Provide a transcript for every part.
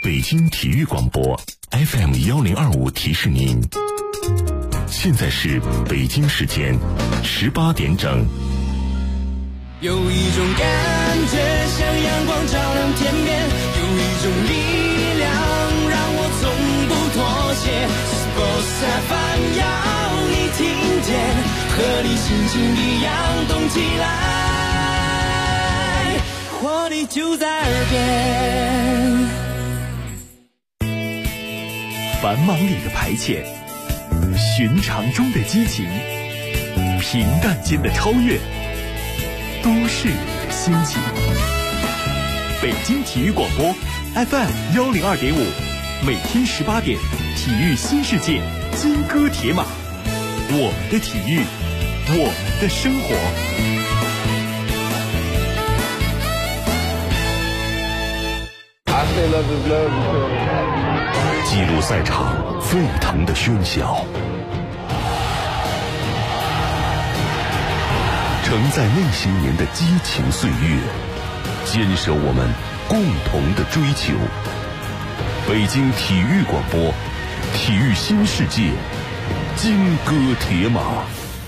北京体育广播 FM1025提示您，现在是北京时间18点整。 有一种感觉像阳光照亮天边，有一种力量让我从不妥协。Sports FM 要你听见，和你心情一样动起来，活力就在耳边。 繁忙里的排遣，寻常中的激情，平淡间的超越，都市里的心情。北京体育广播 FM102.5，每天18点，体育新世界，金戈铁马，我们的体育，我们的生活。 记录赛场沸腾的喧嚣，承载那些年的激情岁月，坚守我们共同的追求。北京体育广播，体育新世界，金戈铁马。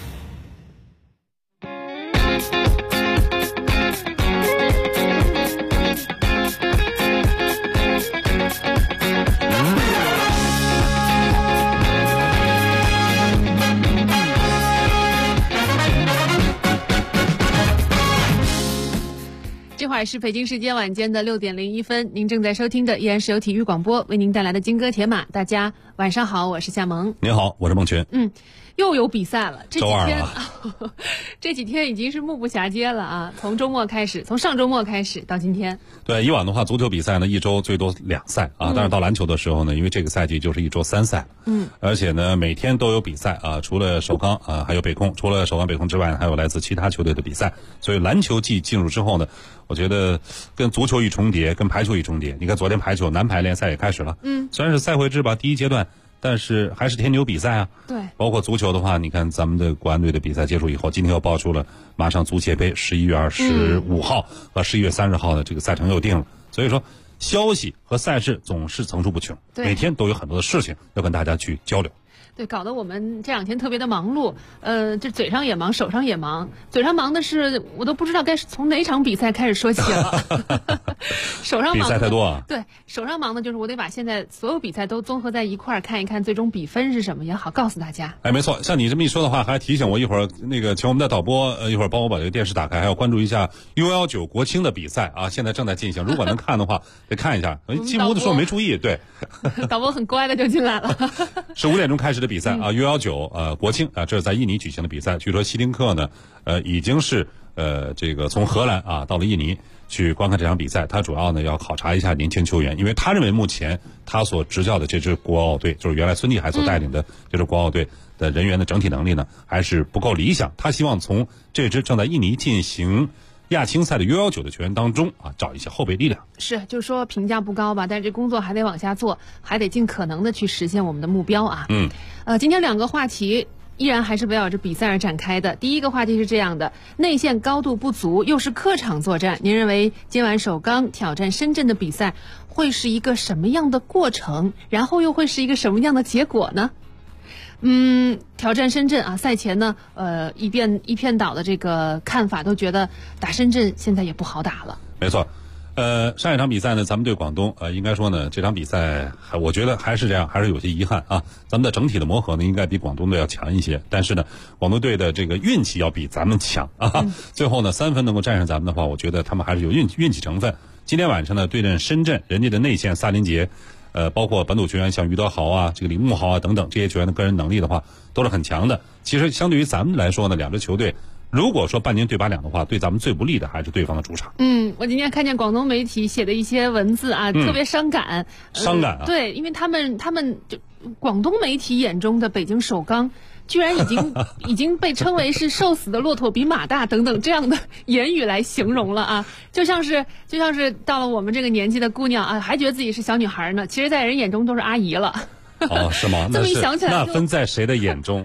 这会儿是北京时间晚间的6点01分，您正在收听的依然是由体育广播为您带来的金戈铁马。大家晚上好，我是夏萌。 您好，我是孟群。 又有比赛了，这几天周这几天已经是目不暇接了啊！从上周末开始到今天。 对，以往的话，足球比赛呢一周最多2赛啊，但是到篮球的时候呢，因为这个赛季就是一周3赛，而且呢每天都有比赛啊，除了首钢啊还有北控，除了首钢北控之外，还有来自其他球队的比赛，所以篮球季进入之后呢，我觉得跟足球一重叠，跟排球一重叠。你看昨天排球男排联赛也开始了，虽然是赛会制吧，第一阶段。但是还是天天有比赛啊， 对， 包括足球的话，你看咱们的国安队的比赛结束以后，今天又爆出了马上足协杯11月25号和11月30号的这个赛程又定了，所以说消息和赛事总是层出不穷，每天都有很多的事情要跟大家去交流。 对，搞得我们这2天特别的忙碌，这嘴上也忙，手上也忙。嘴上忙的是，我都不知道该从哪场比赛开始说起了。手上忙的比赛太多啊。 对，手上忙的就是我得把现在所有比赛都综合在一块儿看一看，最终比分是什么也好告诉大家。 哎，没错，像你这么一说的话，还提醒我一会儿请我们的导播一会儿帮我把这个电视打开，还要关注一下 U19国青的比赛啊，现在正在进行。如果能看的话，得看一下。进屋的时候没注意，对。 导播很乖的就进来了。 是5点钟开始的比赛啊，U19国青啊，这是在印尼举行的比赛。据说希丁克呢，已经是这个从荷兰啊到了印尼去观看这场比赛。他主要呢要考察一下年轻球员，因为他认为目前他所执教的这支国奥队，就是原来孙继海所带领的这支国奥队的人员的整体能力呢还是不够理想。他希望从这支正在印尼进行亚青赛的 U19 的球员当中啊，找一些后备力量。 是，就是说评价不高吧，但是这工作还得往下做，还得尽可能的去实现我们的目标啊。今天2个话题依然还是围绕着比赛而展开的。第一个话题是这样的：内线高度不足，又是客场作战，您认为今晚首钢挑战深圳的比赛会是一个什么样的过程？然后又会是一个什么样的结果呢？挑战深圳啊，赛前呢，一片倒的这个看法都觉得打深圳现在也不好打了。 没错，上一场比赛呢，咱们对广东，应该说呢，这场比赛我觉得还是这样，还是有些遗憾啊。咱们的整体的磨合呢，应该比广东队要强一些，但是呢，广东队的这个运气要比咱们强啊。最后呢，3分能够战胜咱们的话，我觉得他们还是有运气成分。今天晚上呢，对阵深圳，人家的内线萨林杰。包括本土球员像于德豪啊、这个李慕豪啊等等这些球员的个人能力的话，都是很强的。其实相对于咱们来说呢，2支球队如果说半年对8两的话，对咱们最不利的还是对方的主场。 我今天看见广东媒体写的一些文字啊，特别伤感。 伤感啊！ 对，因为他们就广东媒体眼中的北京首钢。居然已经被称为是瘦死的骆驼比马大等等这样的言语来形容了啊，就像是到了我们这个年纪的姑娘啊，还觉得自己是小女孩呢，其实在人眼中都是阿姨了。 哦，是吗？ 这么一想起来， 那分在谁的眼中？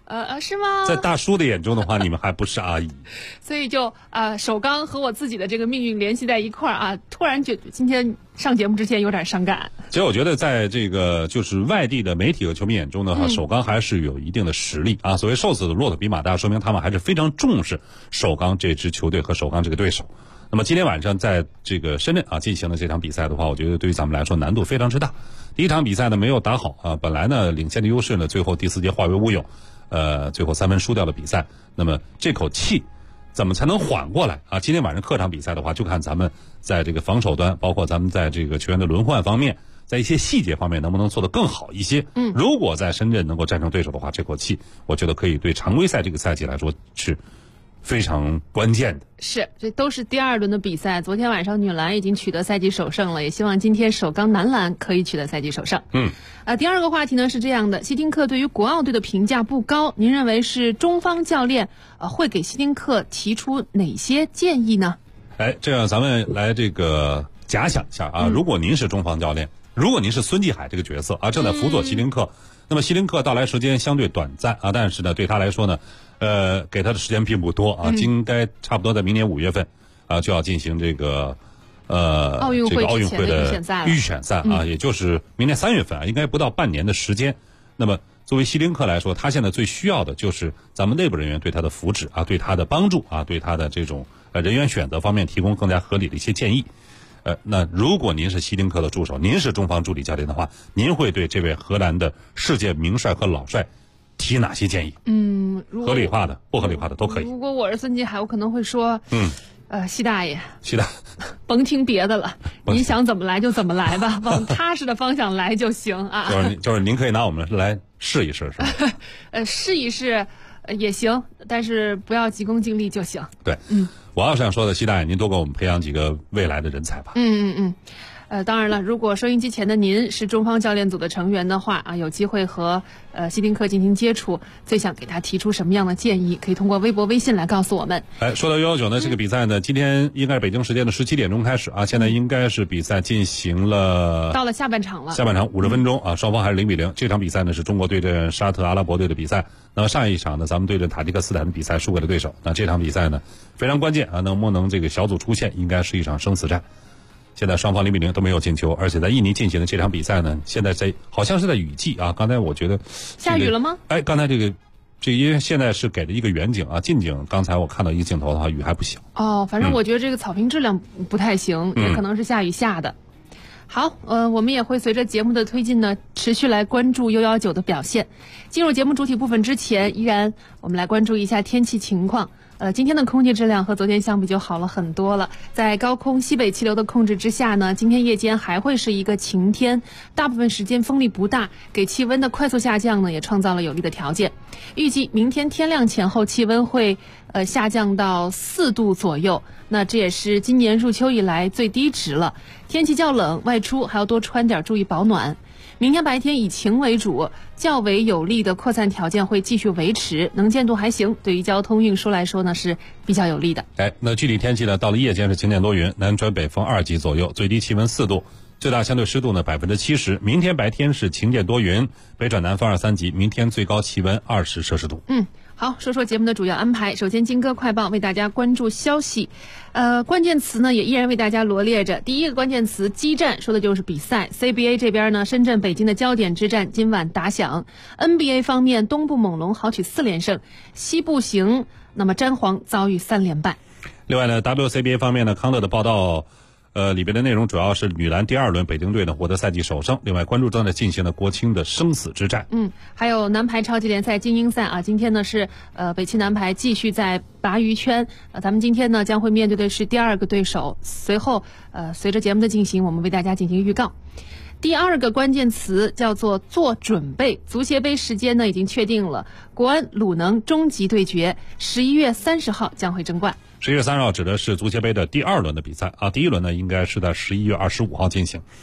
是吗？ 在大叔的眼中的话，你们还不是阿姨。 所以就首钢和我自己的这个命运联系在一块儿啊，突然觉得今天上节目之前有点伤感。 其实我觉得在这个就是外地的媒体和球迷眼中呢，首钢还是有一定的实力啊。所谓瘦死的骆驼比马大，说明他们还是非常重视首钢这支球队和首钢这个对手。那么今天晚上在这个深圳进行的这场比赛的话，我觉得对于咱们来说难度非常之大。第一场比赛呢没有打好啊，本来呢领先的优势呢，最后第4节化为乌有，最后3分输掉了比赛。那么这口气怎么才能缓过来啊？今天晚上客场比赛的话，就看咱们在这个防守端，包括咱们在这个球员的轮换方面，在一些细节方面能不能做得更好一些。如果在深圳能够战胜对手的话，这口气我觉得可以对常规赛这个赛季来说是非常关键的。 是，这都是第2轮的比赛。昨天晚上女篮已经取得赛季首胜了，也希望今天首钢男篮可以取得赛季首胜。第2个话题呢是这样的，希丁克对于国奥队的评价不高，您认为是中方教练会给希丁克提出哪些建议呢？ 这样咱们来这个假想一下啊，如果您是中方教练，如果您是孙继海这个角色啊，正在辅佐希丁克，那么希丁克到来时间相对短暂啊，但是呢对他来说呢给他的时间并不多啊，应该差不多在明年5月份就要进行这个奥运会的预选赛啊，也就是明年3月份啊，应该不到半年的时间。那么作为希丁克来说，他现在最需要的就是咱们内部人员对他的扶持啊，对他的帮助啊，对他的这种人员选择方面提供更加合理的一些建议。那如果您是希丁克的助手，您是中方助理教练的话，您会对这位荷兰的世界名帅和老帅提哪些建议？合理化的、不合理化的都可以。 如果我是孙继海，我可能会说，希大爷，甭听别的了，你想怎么来就怎么来吧，往踏实的方向来就行啊。 就是您可以拿我们来试一试，是吧？ 试一试也行，但是不要急功近利就行。 对，我要想说的，希大爷，您多给我们培养几个未来的人才吧。 当然了，如果收音机前的您是中方教练组的成员的话啊，有机会和希丁克进行接触，最想给他提出什么样的建议，可以通过微博、微信来告诉我们。 说到119呢，这个比赛呢，今天应该是北京时间的17点钟开始啊，现在应该是比赛进行了， 到了下半场了， 下半场50分钟啊，双方还是0-0。这场比赛呢是中国对阵沙特阿拉伯队的比赛，那么上一场呢咱们对阵塔吉克斯坦的比赛输给了对手，那这场比赛呢非常关键啊，能不能这个小组出线，应该是一场生死战。现在双方0-0都没有进球，而且在印尼进行的这场比赛呢，现在好像是在雨季啊。刚才我觉得下雨了吗？ 刚才这因为现在是给了一个远景啊，近景刚才我看到一个镜头的话，雨还不小。 反正我觉得这个草坪质量不太行，也可能是下雨下的。好，我们也会随着节目的推进呢，持续来关注119的表现。进入节目主体部分之前，依然我们来关注一下天气情况。今天的空气质量和昨天相比就好了很多了。在高空西北气流的控制之下呢，今天夜间还会是一个晴天，大部分时间风力不大，给气温的快速下降呢也创造了有利的条件。预计明天天亮前后气温会下降到4度左右，那这也是今年入秋以来最低值了。天气较冷，外出还要多穿点，注意保暖。明天白天以晴为主，较为有利的扩散条件会继续维持，能见度还行，对于交通运输来说呢是比较有利的。 那具体天气呢，到了夜间是晴间多云，南转北风2级左右，最低气温4度，最大相对湿度呢70%。明天白天是晴间多云，北转南风2-3级，明天最高气温20摄氏度。 好，说说节目的主要安排。首先，金歌快报为大家关注消息，关键词呢也依然为大家罗列着。第一个关键词激战，说的就是比赛。CBA 这边呢，深圳、北京的焦点之战今晚打响。NBA 方面，东部猛龙豪取4连胜，西部行那么詹皇遭遇3连败。 另外呢 ，WCBA 方面呢，康乐的报道。里边的内容主要是女篮第2轮北京队呢获得赛季首胜，另外关注正在进行的国青的生死之战。 还有男排超级联赛精英赛啊，今天呢是北汽男排继续在鲅鱼圈，咱们今天呢将会面对的是第2个对手，随后随着节目的进行，我们为大家进行预告。第2个关键词叫做做准备，足协杯时间呢已经确定了，国安鲁能终极对决11月30号将会争冠。 11月30号指的是足协杯的第2轮的比赛啊，第1轮呢应该是在11月25号进行。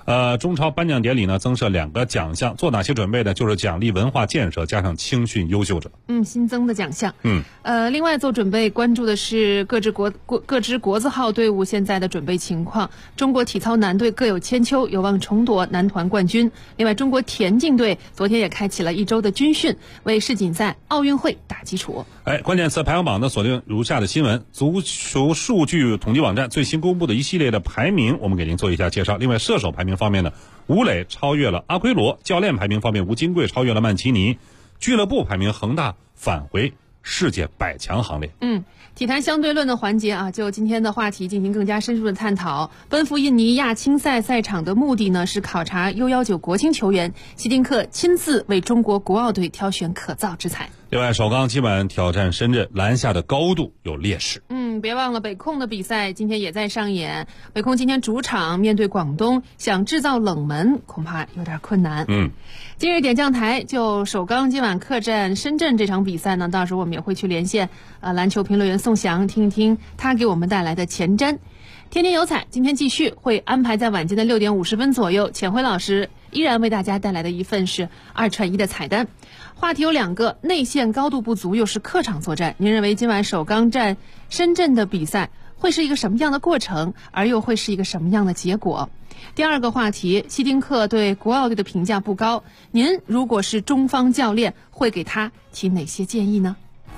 中超颁奖典礼呢增设2个奖项，做哪些准备呢？就是奖励文化建设加上青训优秀者。 新增的奖项。另外做准备关注的是各支国字号队伍现在的准备情况。中国体操男队各有千秋，有望重夺男团冠军。另外，中国田径队昨天也开启了1周的军训，为世锦赛、奥运会打基础。 关键词排行榜呢锁定如下的新闻：足球数据统计网站最新公布的一系列的排名，我们给您做一下介绍。另外，射手排名方面呢，吴磊超越了阿奎罗；教练排名方面，吴金贵超越了曼奇尼；俱乐部排名，恒大返回世界100强行列。 体坛相对论的环节啊，就今天的话题进行更加深入的探讨。奔赴印尼亚青赛赛场的目的呢，是考察 U19 国青球员，希丁克亲自为中国国奥队挑选可造之才。 另外，首钢今晚挑战深圳，篮下的高度有劣势。 别忘了北控的比赛今天也在上演。北控今天主场面对广东，想制造冷门恐怕有点困难。今日点将台就首钢今晚客战深圳这场比赛呢，到时候我们也会去连线篮球评论员宋翔，听一听他给我们带来的前瞻。天天有彩今天继续会安排在晚间的6点50分左右，浅辉老师依然为大家带来的一份是2串1的彩蛋。话题有2个，内线高度不足，又是客场作战。您认为今晚首钢战深圳的比赛会是一个什么样的过程，而又会是一个什么样的结果？第2个话题，希丁克对国奥队的评价不高，您如果是中方教练，会给他提哪些建议呢？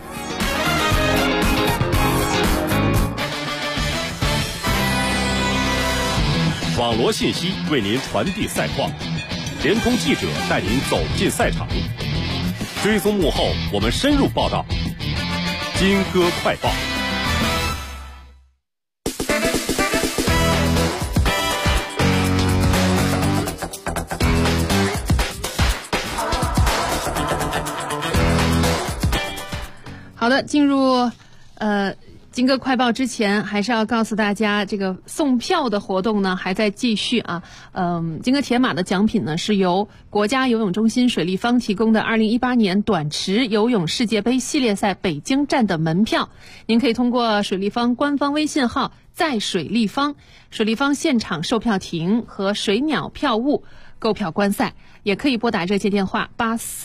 网罗信息为您传递赛况，联通记者带您走进赛场，追踪幕后，我们深入报道。金歌快报。 好的，进入金歌快报之前，还是要告诉大家，这个送票的活动呢还在继续啊。金歌铁马的奖品呢是由国家游泳中心水立方提供的2018年短池游泳世界杯系列赛北京站的门票。您可以通过水立方官方微信号在水立方、水立方现场售票亭和水鸟票务购票观赛，也可以拨打热线电话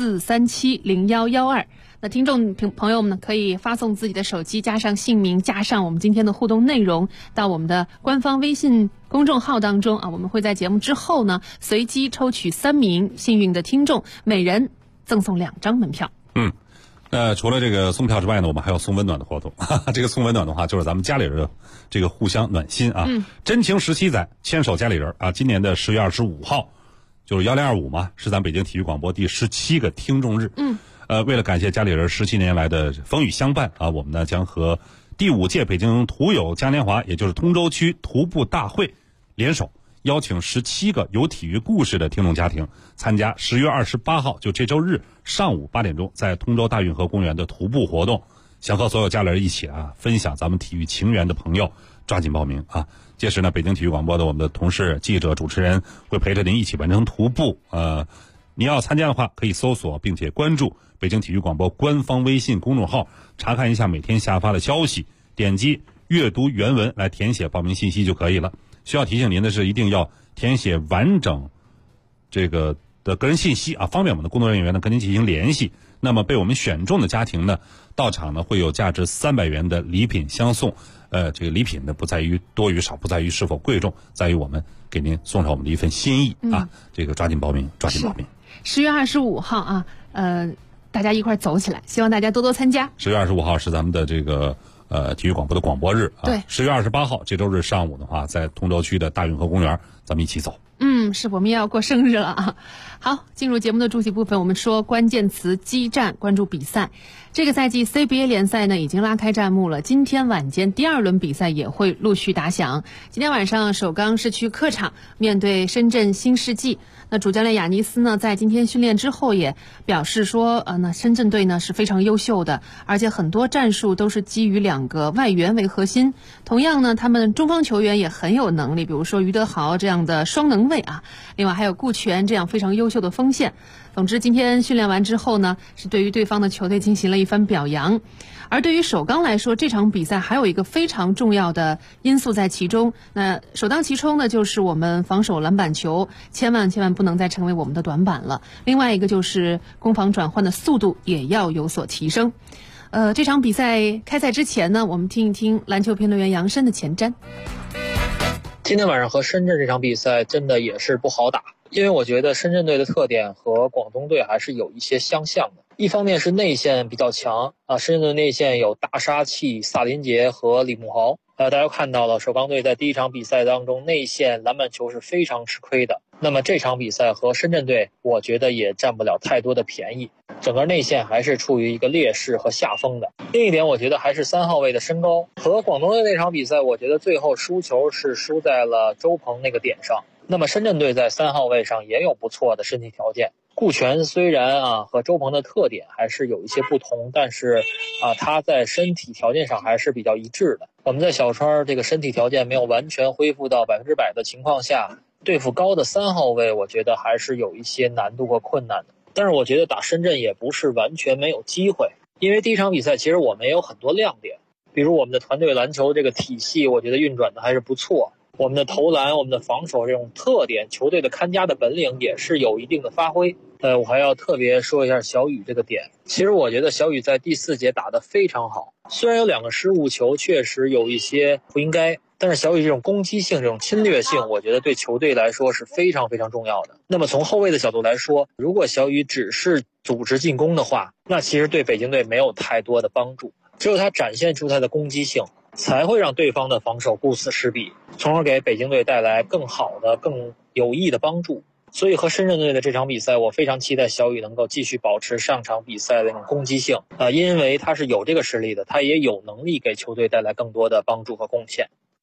84370112。那听众朋友们呢，可以发送自己的手机，加上姓名，加上我们今天的互动内容，到我们的官方微信公众号当中啊。我们会在节目之后呢，随机抽取3名幸运的听众，每人赠送2张门票。 除了这个送票之外呢，我们还有送温暖的活动。这个送温暖的话，就是咱们家里人的这个互相暖心啊。真情17载，牵手家里人啊。今年的10月25号，就是1025嘛，是咱北京体育广播第17个听众日。为了感谢家里人17年来的风雨相伴啊，我们呢将和第5届北京徒友嘉年华，也就是通州区徒步大会联手，邀请17个有体育故事的听众家庭参加10月28号，就这周日上午8点钟，在通州大运河公园的徒步活动。想和所有家里人一起啊，分享咱们体育情缘的朋友，抓紧报名啊！届时呢，北京体育广播的我们的同事、记者、主持人会陪着您一起完成徒步。你要参加的话，可以搜索并且关注北京体育广播官方微信公众号，查看一下每天下发的消息，点击阅读原文来填写报名信息就可以了。需要提醒您的是，一定要填写完整这个的个人信息啊，方便我们的工作人员呢跟您进行联系。那么被我们选中的家庭呢，到场呢会有价值300元的礼品相送。这个礼品呢不在于多与少，不在于是否贵重，在于我们给您送上我们的一份心意啊。这个抓紧报名，抓紧报名。 10月25号啊，大家一块走起来，希望大家多多参加。 10月25号是咱们的这个体育广播的广播日啊。 对 ，10月28号这周日上午的话，在通州区的大运河公园，咱们一起走。 是我们也要过生日了啊！好，进入节目的主体部分，我们说关键词激战，关注比赛。这个赛季 CBA 联赛呢已经拉开战幕了，今天晚间第2轮比赛也会陆续打响。今天晚上首钢是去客场面对深圳新世纪。那主教练亚尼斯呢，在今天训练之后也表示说，那深圳队呢是非常优秀的，而且很多战术都是基于2个外援为核心。同样呢，他们中方球员也很有能力，比如说于德豪这样的双能卫啊，另外还有顾全这样非常优秀优秀的锋线。总之，今天训练完之后呢，是对于对方的球队进行了一番表扬。而对于首钢来说，这场比赛还有一个非常重要的因素在其中。那首当其冲的就是我们防守篮板球，千万不能再成为我们的短板了。另外一个就是攻防转换的速度也要有所提升。这场比赛开赛之前呢，我们听一听篮球评论员杨申的前瞻。 今天晚上和深圳这场比赛真的也是不好打，因为我觉得深圳队的特点和广东队还是有一些相像的。一方面是内线比较强深圳队内线有大杀器萨林杰和李慕豪。大家看到了首钢队在第一场比赛当中内线篮板球是非常吃亏的。那么这场比赛和深圳队，我觉得也占不了太多的便宜，整个内线还是处于一个劣势和下风的。另一点，我觉得还是3号位的身高。和广东队那场比赛，我觉得最后输球是输在了周鹏那个点上。那么深圳队在3号位上也有不错的身体条件。顾全虽然和周鹏的特点还是有一些不同，但是他在身体条件上还是比较一致的。我们在小川这个身体条件没有完全恢复到100%的情况下，对付高的3号位，我觉得还是有一些难度和困难的。但是我觉得打深圳也不是完全没有机会，因为第一场比赛其实我们也有很多亮点，比如我们的团队篮球这个体系，我觉得运转的还是不错。我们的投篮，我们的防守这种特点，球队的看家的本领也是有一定的发挥。我还要特别说一下小雨这个点。其实我觉得小雨在第4节打得非常好，虽然有2个失误球，确实有一些不应该，但是小雨这种攻击性、这种侵略性，我觉得对球队来说是非常非常重要的。那么从后卫的角度来说，如果小雨只是组织进攻的话，那其实对北京队没有太多的帮助。只有他展现出他的攻击性，才会让对方的防守顾此失彼，从而给北京队带来更好的、更有益的帮助。所以和深圳队的这场比赛，我非常期待小雨能够继续保持上场比赛的那种攻击性因为他是有这个实力的，他也有能力给球队带来更多的帮助和贡献。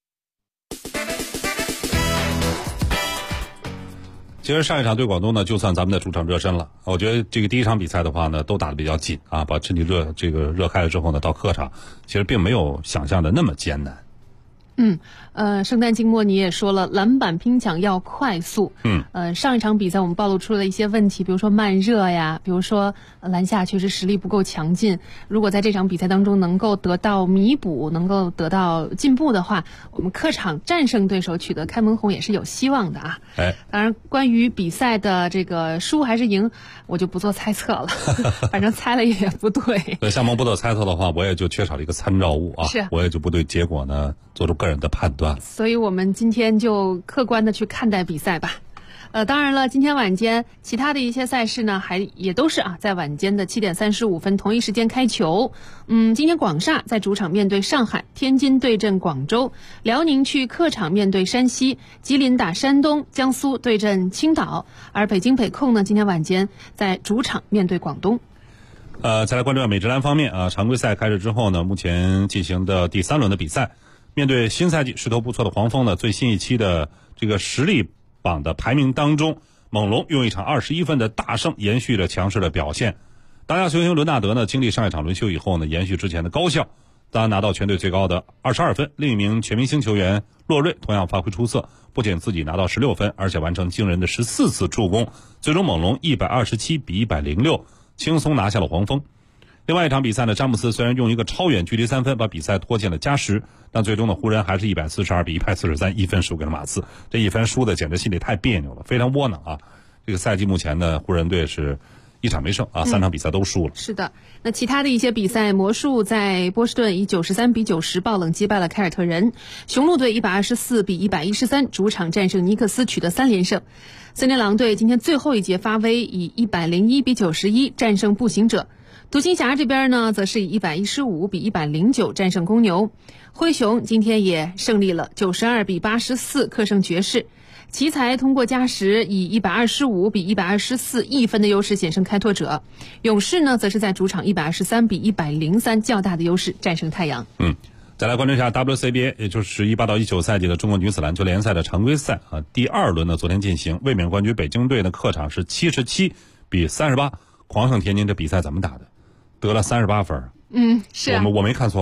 其实上一场对广东呢，就算咱们的主场热身了。我觉得这个第一场比赛的话呢，都打得比较紧把身体热开了之后呢，到客场其实并没有想象的那么艰难。 圣诞静默你也说了，篮板拼抢要快速。上一场比赛我们暴露出了一些问题，比如说慢热呀，比如说篮下确实实力不够强劲。如果在这场比赛当中能够得到弥补，能够得到进步的话，我们客场战胜对手，取得开门红也是有希望的啊。当然，关于比赛的这个输还是赢，我就不做猜测了，反正猜了也不对。 对，向蒙不做猜测的话，我也就缺少了一个参照物我也就不对结果呢做出个人的判断。 所以我们今天就客观的去看待比赛吧。当然了，今天晚间其他的一些赛事呢，也都是在晚间的7点35分同一时间开球。今天广厦在主场面对上海，天津对阵广州，辽宁去客场面对山西，吉林打山东，江苏对阵青岛，而北京北控呢，今天晚间在主场面对广东。 再来关注美职篮方面常规赛开始之后呢，目前进行的第3轮的比赛，面对新赛季势头不错的黄蜂呢，最新一期的这个实力榜的排名当中，猛龙用一场21分的大胜延续着强势的表现。当家球星伦纳德呢，经历上一场轮休以后呢，延续之前的高效，当然拿到全队最高的22分。另一名全明星球员洛瑞同样发挥出色，不仅自己拿到16分，而且完成惊人的14次助攻，最终猛龙127比106轻松拿下了黄蜂。另外一场比赛呢，詹姆斯虽然用一个超远距离3分把比赛拖进了加时，但最终呢，湖人还是142比143一分输给了马刺。这一分输的简直心里太别扭了，非常窝囊这个赛季目前呢，湖人队是一场没胜3场比赛都输了。 是的，那其他的一些比赛，魔术在波士顿以93比90爆冷击败了凯尔特人，雄鹿队124比113主场战胜尼克斯，取得3连胜。森林狼队今天最后一节发威，以101比91战胜步行者。独行侠这边呢，则是以115比109战胜公牛。灰熊今天也胜利了，92比84客胜爵士。奇才通过加时以125比124一分的优势险胜开拓者。勇士呢，则是在主场123比103较大的优势战胜太阳。 再来关注一下 WCBA， 也就是18到19赛季的中国女子篮球联赛的常规赛第2轮呢，昨天进行，卫冕冠军北京队的客场是77比38狂胜天津。这比赛怎么打的？得了38分。 是我没看错吧？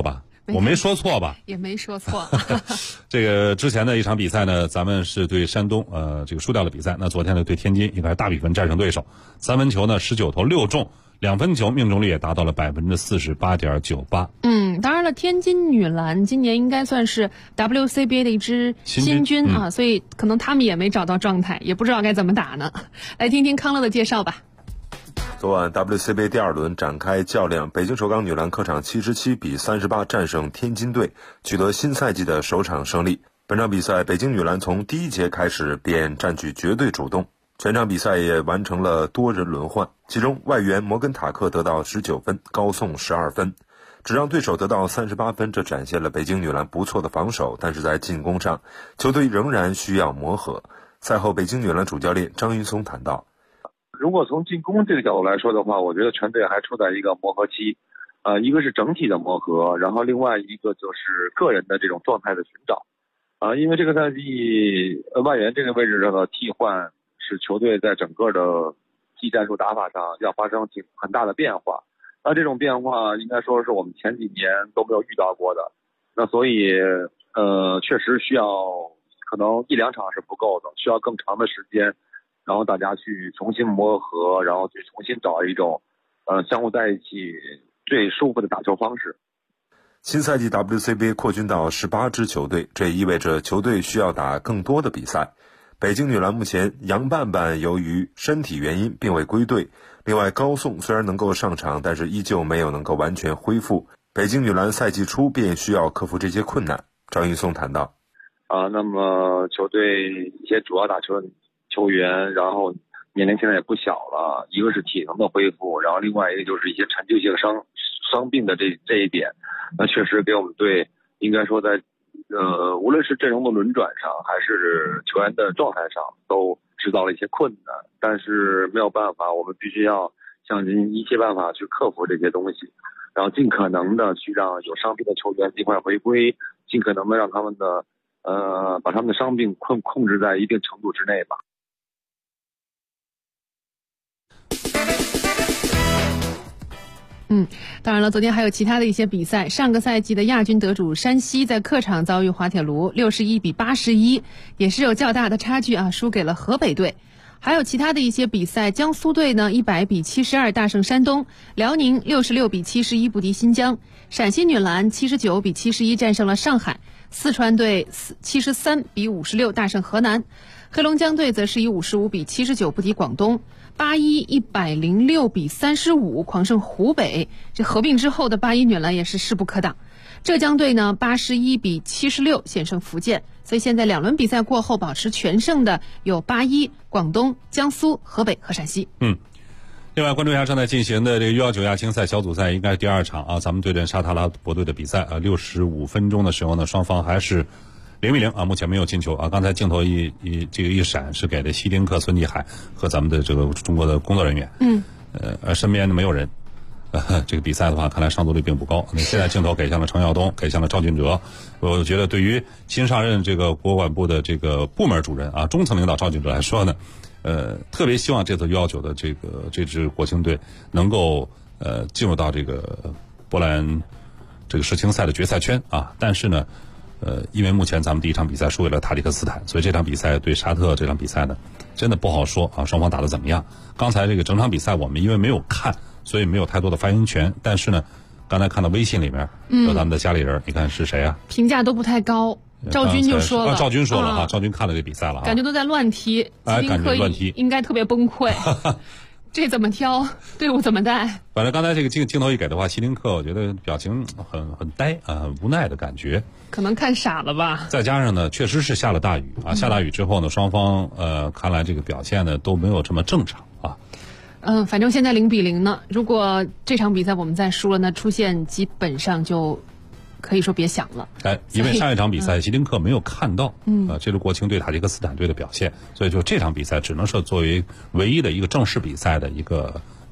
我没说错吧？ 也没说错。 这个之前的一场比赛呢，咱们是对山东这个输掉了比赛。那昨天呢对天津应该是大比分战胜对手，3分球呢19投6中，2分球命中率也达到了48.98%。 当然了，天津女篮今年应该算是 WCBA 的一支新军啊，所以可能他们也没找到状态，也不知道该怎么打呢。来听听康乐的介绍吧。 昨晚 WCBA 第2轮展开较量，北京首钢女篮客场77比38战胜天津队，取得新赛季的首场胜利。本场比赛，北京女篮从第1节开始便占据绝对主动，全场比赛也完成了多人轮换，其中外援摩根塔克得到19分，高颂12分，只让对手得到38分，这展现了北京女篮不错的防守，但是在进攻上，球队仍然需要磨合。赛后，北京女篮主教练张云松谈到， 如果从进攻这个角度来说的话，我觉得全队还处在一个磨合期，一个是整体的磨合，然后另外一个就是个人的这种状态的寻找，因为这个赛季外援这个位置上的替换使球队在整个的技战术打法上要发生很大的变化，那这种变化应该说是我们前几年都没有遇到过的，那所以确实需要可能1-2场是不够的，需要更长的时间。然后大家去重新磨合，然后去重新找一种相互在一起最舒服的打球方式。 新赛季 WCBA 扩军到18支球队，这意味着球队需要打更多的比赛。北京女篮目前杨半半由于身体原因并未归队，另外高颂虽然能够上场，但是依旧没有能够完全恢复。北京女篮赛季初便需要克服这些困难。张云松谈到， 那么球队一些主要打球的球员，然后年龄现在也不小了，一个是体能的恢复，然后另外一个就是一些陈旧性伤病的这一点，那确实给我们队应该说在无论是阵容的轮转上，还是球员的状态上，都制造了一些困难。但是没有办法，我们必须要想尽一切办法去克服这些东西，然后尽可能的去让有伤病的球员尽快回归，尽可能的让他们的把他们的伤病控制在一定程度之内吧。 当然了，昨天还有其他的一些比赛。上个赛季的亚军得主山西在客场遭遇滑铁卢，61比81，也是有较大的差距啊，输给了河北队。还有其他的一些比赛，江苏队呢100比72大胜山东，辽宁66比71不敌新疆，陕西女篮79比71战胜了上海，四川队73比56大胜河南，黑龙江队则是以55比79不敌广东。81-106比35狂胜湖北，这合并之后的81女篮也是势不可挡。浙江队呢81比76险胜福建，所以现在2轮比赛过后保持全胜的有81、广东、江苏、河北和陕西。 另外关注一下正在进行的这个U19亚青赛小组赛，应该是第2场啊，咱们对阵沙特阿拉伯队的比赛啊，65分钟的时候呢，双方还是0比0啊，目前没有进球啊。刚才镜头一闪是给的希丁克、孙继海和咱们的这个中国的工作人员，身边没有人。这个比赛的话，看来上座率并不高。那现在镜头给向了程耀东，给向了赵俊哲。我觉得对于新上任这个国管部的这个部门主任啊，中层领导赵俊哲来说呢，特别希望这次U19的这支国青队能够进入到这个波兰这个世青赛的决赛圈啊。但是呢，因为目前咱们第1场比赛输给了塔吉克斯坦，所以这场比赛对沙特这场比赛呢，真的不好说啊，双方打得怎么样。刚才这个整场比赛我们因为没有看，所以没有太多的发言权。但是呢，刚才看到微信里面有咱们的家里人，你看是谁啊？ 评价都不太高。赵军就说了， 赵军说了啊，赵军看了这比赛了啊， 感觉都在乱踢， 感觉乱踢， 应该特别崩溃。这怎么挑？队伍怎么带？ 反正刚才这个镜头一给的话，希林克我觉得表情很呆啊，很无奈的感觉。 可能看傻了吧。 再加上呢，确实是下了大雨啊，下大雨之后呢，双方看来这个表现呢都没有这么正常啊。 反正现在0比0呢。如果这场比赛我们再输了，那出线基本上就可以说别想了。 因为上一场比赛希林克没有看到这支国青对塔吉克斯坦队的表现，所以就这场比赛只能是作为唯一的一个正式比赛的一个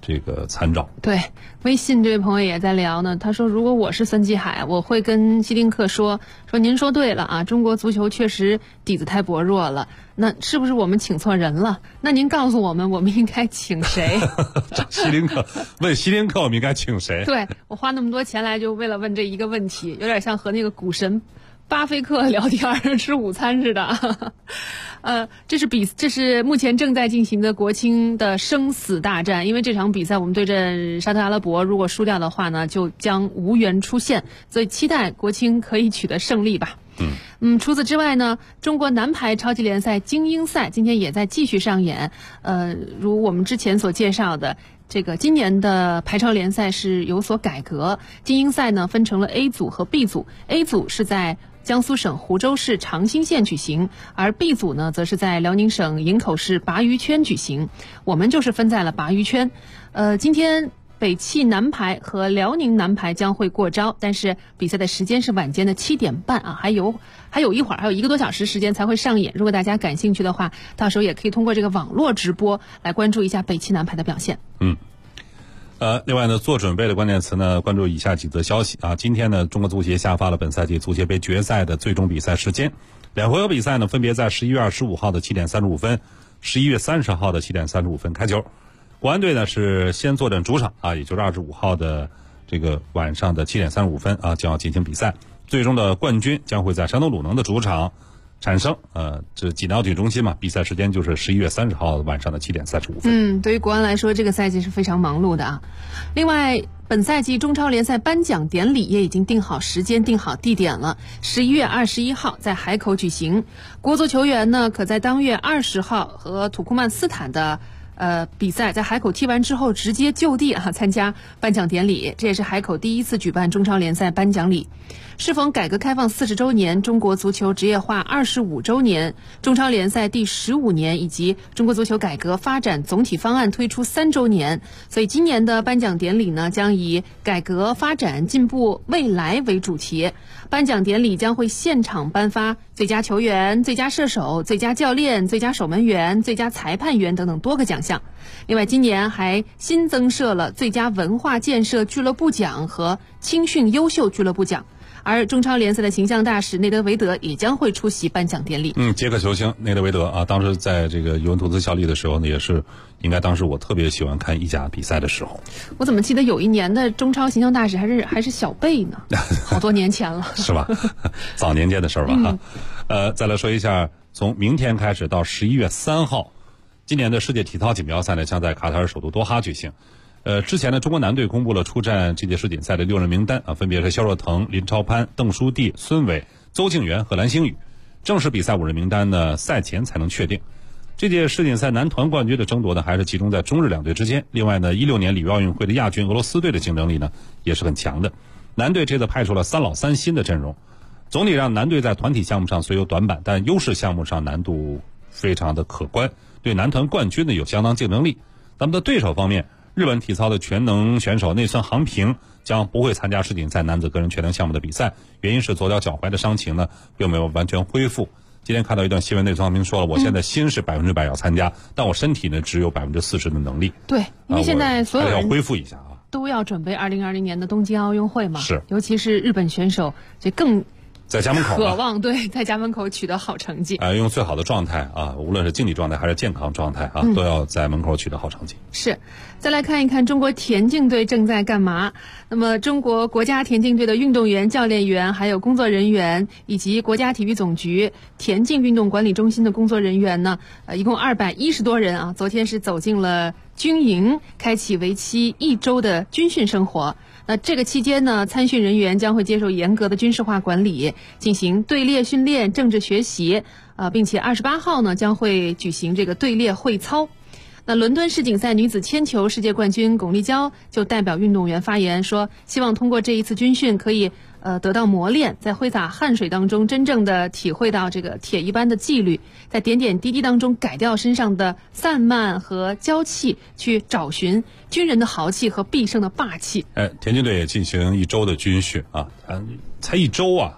这个参照。 对，微信这位朋友也在聊呢，他说如果我是孙继海，我会跟希丁克说您说对了啊，中国足球确实底子太薄弱了，那是不是我们请错人了？那您告诉我们应该请谁？ 希丁克问希丁克我们应该请谁？ 对，我花那么多钱来就为了问这一个问题，有点像和那个股神巴菲特聊天吃午餐似的。这是目前正在进行的国青的生死大战，因为这场比赛我们对阵沙特阿拉伯，如果输掉的话呢，就将无缘出线，所以期待国青可以取得胜利吧。除此之外呢，中国男排超级联赛精英赛今天也在继续上演。如我们之前所介绍的，这个今年的排超联赛是有所改革，精英赛呢分成了 A 组和 B 组 ，A 组是在江苏省湖州市长兴县举行，而 B 组呢则是在辽宁省营口市鲅鱼圈举行。我们就是分在了鲅鱼圈。今天北汽男排和辽宁男排将会过招，但是比赛的时间是晚间的7点半啊，还有一会儿，还有1个多小时时间才会上演。如果大家感兴趣的话，到时候也可以通过这个网络直播来关注一下北汽男排的表现。 另外呢，做准备的关键词呢，关注以下几则消息啊。今天呢，中国足协下发了本赛季足协杯决赛的最终比赛时间，2回合比赛呢，分别在11月25号的7点35分，11月30号的7点35分开球。国安队呢是先坐镇主场啊，也就是25号的这个晚上的7点35分啊，将要进行比赛。最终的冠军将会在山东鲁能的主场产生。这济南奥体中心嘛，比赛时间就是11月30号晚上的7点35分。 对于国安来说，这个赛季是非常忙碌的啊。另外，本赛季中超联赛颁奖典礼也已经定好时间、定好地点了，11月21号在海口举行。国足球员呢，可在当月20号和土库曼斯坦的比赛在海口踢完之后直接就地参加颁奖典礼，这也是海口第一次举办中超联赛颁奖礼。适逢改革开放40周年、中国足球职业化25周年、中超联赛第15年以及中国足球改革发展总体方案推出3周年，所以今年的颁奖典礼呢，将以改革发展进步未来为主题。颁奖典礼将会现场颁发最佳球员、最佳射手、最佳教练、最佳守门员、最佳裁判员等等多个奖项。另外，今年还新增设了最佳文化建设俱乐部奖和青训优秀俱乐部奖。而中超联赛的形象大使内德维德也将会出席颁奖典礼。 捷克球星内德维德啊，当时在这个尤文图斯效力的时候呢，也是应该当时我特别喜欢看意甲比赛的时候。 我怎么记得有一年的中超形象大使还是小贝呢？好多年前了， 是吧？早年间的事儿吧哈。再来说一下，从明天开始到11月3号，今年的世界体操锦标赛呢将在卡塔尔首都多哈举行。之前呢，中国男队公布了出战这届世锦赛的6人名单啊，分别是肖若腾、林超攀、邓书蒂、孙伟、邹敬园和蓝星宇。正式比赛5人名单呢，赛前才能确定。这届世锦赛男团冠军的争夺呢，还是集中在中日两队之间。另外呢，16年里约奥运会的亚军俄罗斯队的竞争力呢，也是很强的。男队这次派出了3老3新的阵容，总体让男队在团体项目上虽有短板，但优势项目上难度非常的可观，对男团冠军呢有相当竞争力。咱们的对手方面，日本体操的全能选手内村航平将不会参加世锦赛男子个人全能项目的比赛，原因是左脚脚踝的伤情呢并没有完全恢复。今天看到一段新闻，内村航平说了，我现在心是100%要参加，但我身体呢只有40%的能力。 对，因为现在所有人要恢复一下啊， 都要准备2020年的东京奥运会嘛， 是， 尤其是日本选手，这更在家门口渴望对在家门口取得好成绩用最好的状态啊，无论是竞技状态还是健康状态啊，都要在门口取得好成绩。 是，再来看一看中国田径队正在干嘛。那么中国国家田径队的运动员、教练员还有工作人员，以及国家体育总局田径运动管理中心的工作人员呢，一共210多人啊，昨天是走进了军营，开启为期1周的军训生活。那这个期间呢，参训人员将会接受严格的军事化管理，进行队列训练、政治学习，并且28号呢将会举行这个队列会操。那伦敦世锦赛女子铅球世界冠军巩立姣就代表运动员发言说，希望通过这一次军训可以得到磨练，在挥洒汗水当中真正的体会到这个铁一般的纪律，在点点滴滴当中改掉身上的散漫和娇气，去找寻军人的豪气和必胜的霸气。 田径队也进行1周的军训啊，才1周啊，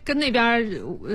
跟那边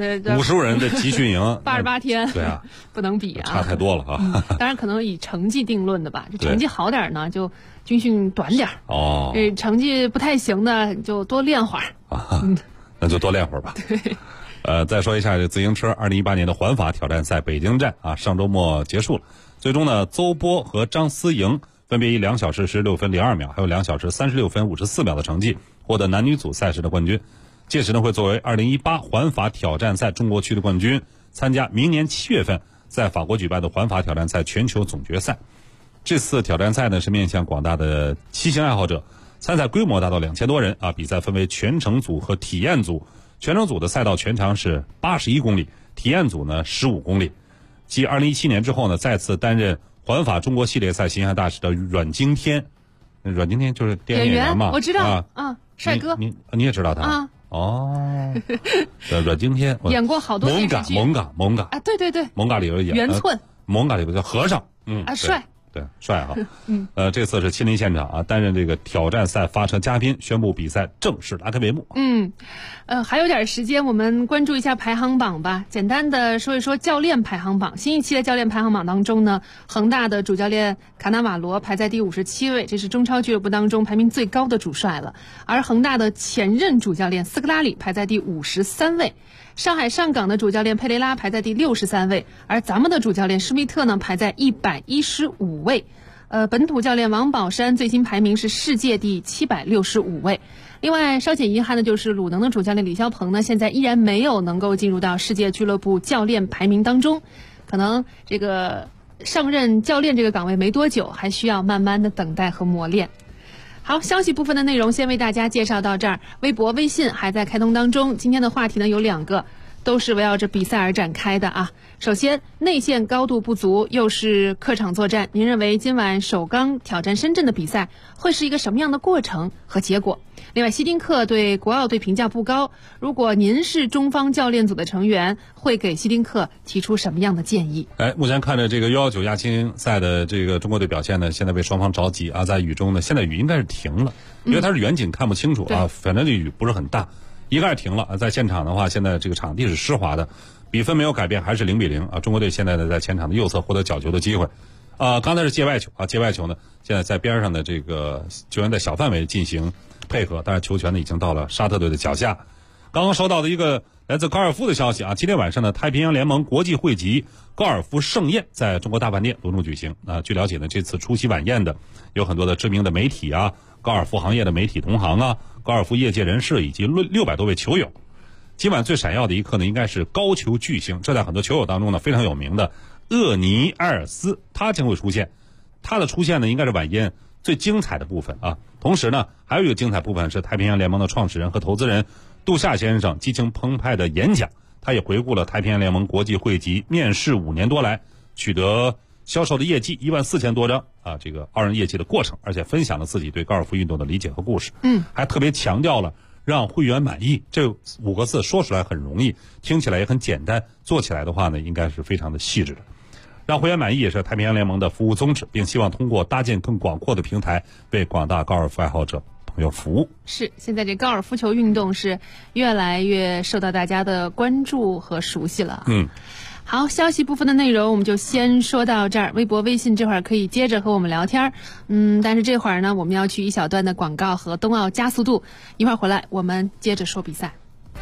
55人的集训营 88天， 对啊， 不能比啊， 差太多了啊。 当然可能以成绩定论的吧，这成绩好点呢就军训短点哦，这成绩不太行的就多练会儿啊，那就多练会儿吧。 对， 再说一下这自行车2018年的环法挑战赛北京站啊，上周末结束了。最终呢，邹波和张思莹分别以2小时16分02秒，还有2小时36分54秒的成绩获得男女组赛事的冠军。届时呢，会作为2018环法挑战赛中国区的冠军，参加明年7月份在法国举办的环法挑战赛全球总决赛。这次挑战赛呢是面向广大的骑行爱好者，参赛规模达到2000多人啊。比赛分为全程组和体验组，全程组的赛道全长是81公里，体验组呢15公里。继2017年之后呢，再次担任环法中国系列赛形象大使的阮经天，阮经天就是电影演员嘛， 我知道啊，帅哥， 你也知道他啊？ 哦，阮经天演过好多电视剧， 蒙嘎啊，对对对， 蒙嘎里头演袁寸， 蒙嘎里头叫和尚， 帅。 对，帅啊！这次是亲临现场啊，担任这个挑战赛发车嘉宾，宣布比赛正式拉开帷幕。 还有点时间，我们关注一下排行榜吧。简单的说一说教练排行榜。新一期的教练排行榜当中呢，恒大的主教练卡纳瓦罗排在第57位，这是中超俱乐部当中排名最高的主帅了。而恒大的前任主教练斯科拉里排在第53位。上海上港的主教练佩雷拉排在第63位，而咱们的主教练施密特呢排在115位。本土教练王宝山最新排名是世界第765位。另外稍显遗憾的就是鲁能的主教练李霄鹏呢，现在依然没有能够进入到世界俱乐部教练排名当中，可能这个上任教练这个岗位没多久，还需要慢慢的等待和磨练。好，消息部分的内容先为大家介绍到这儿。微博、微信还在开通当中。今天的话题呢有2个，都是围绕着比赛而展开的啊。首先，内线高度不足，又是客场作战，您认为今晚首钢挑战深圳的比赛会是一个什么样的过程和结果？另外，希丁克对国奥队评价不高，如果您是中方教练组的成员，会给希丁克提出什么样的建议？ 目前看着这个U19亚青赛的这个中国队表现呢，现在被双方着急啊，在雨中呢，现在雨应该是停了，因为它是远景看不清楚啊，反正这雨不是很大，应该是停了。在现场的话，现在这个场地是湿滑的，比分没有改变，还是0-0啊。中国队现在呢在前场的右侧获得角球的机会，刚才是界外球啊，界外球呢现在在边上的这个球员在小范围进行配合，但是球权呢已经到了沙特队的脚下。刚刚收到的一个来自高尔夫的消息啊，今天晚上呢，太平洋联盟国际会籍高尔夫盛宴在中国大饭店隆重举行。据了解呢，这次出席晚宴的有很多的知名的媒体啊，高尔夫行业的媒体同行啊，高尔夫业界人士以及600多位球友。今晚最闪耀的一刻呢，应该是高球巨星，这在很多球友当中呢非常有名的厄尼埃尔斯，他将会出现。他的出现呢，应该是晚宴最精彩的部分啊。同时呢，还有一个精彩部分是太平洋联盟的创始人和投资人杜夏先生激情澎湃的演讲，他也回顾了太平洋联盟国际会籍面世5年多来取得销售的业绩14000多张啊，这个傲人业绩的过程，而且分享了自己对高尔夫运动的理解和故事。还特别强调了让会员满意这5个字，说出来很容易，听起来也很简单，做起来的话呢，应该是非常的细致的。让会员满意也是太平洋联盟的服务宗旨，并希望通过搭建更广阔的平台，为广大高尔夫爱好者朋友服务。 是，现在这高尔夫球运动是越来越受到大家的关注和熟悉了。好，消息部分的内容我们就先说到这儿。微博、微信这会儿可以接着和我们聊天。但是这会儿呢，我们要去一小段的广告和冬奥加速度，一会儿回来我们接着说比赛。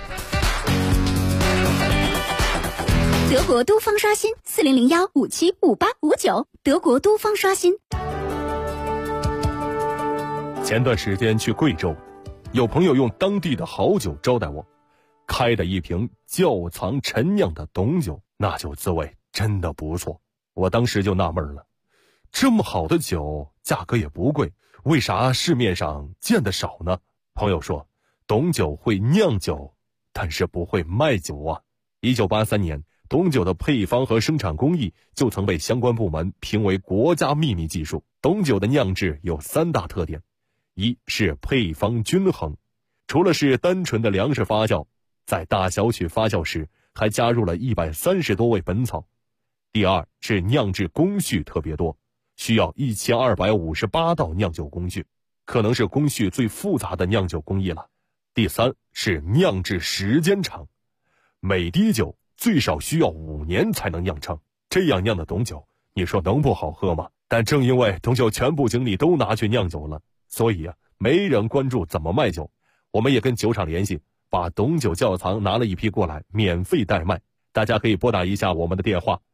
德国都方刷新4001575859，德国都方刷新。 前段时间去贵州，有朋友用当地的好酒招待我，开的一瓶窖藏陈酿的董酒，那酒滋味真的不错。我当时就纳闷了，这么好的酒价格也不贵，为啥市面上见得少呢？朋友说，董酒会酿酒，但是不会卖酒啊。1983年，董酒的配方和生产工艺就曾被相关部门评为国家秘密技术。董酒的酿制有3大特点，一是配方均衡，除了是单纯的粮食发酵，在大小曲发酵时还加入了130多味本草。第二是酿制工序特别多，需要1258道酿酒工序，可能是工序最复杂的酿酒工艺了。第三是酿制时间长， 每滴酒最少需要5年才能酿成，这样酿的董酒，你说能不好喝吗？但正因为董酒全部精力都拿去酿酒了，所以没人关注怎么卖酒。我们也跟酒厂联系，把董酒窖藏拿了一批过来，免费代卖。大家可以拨打一下我们的电话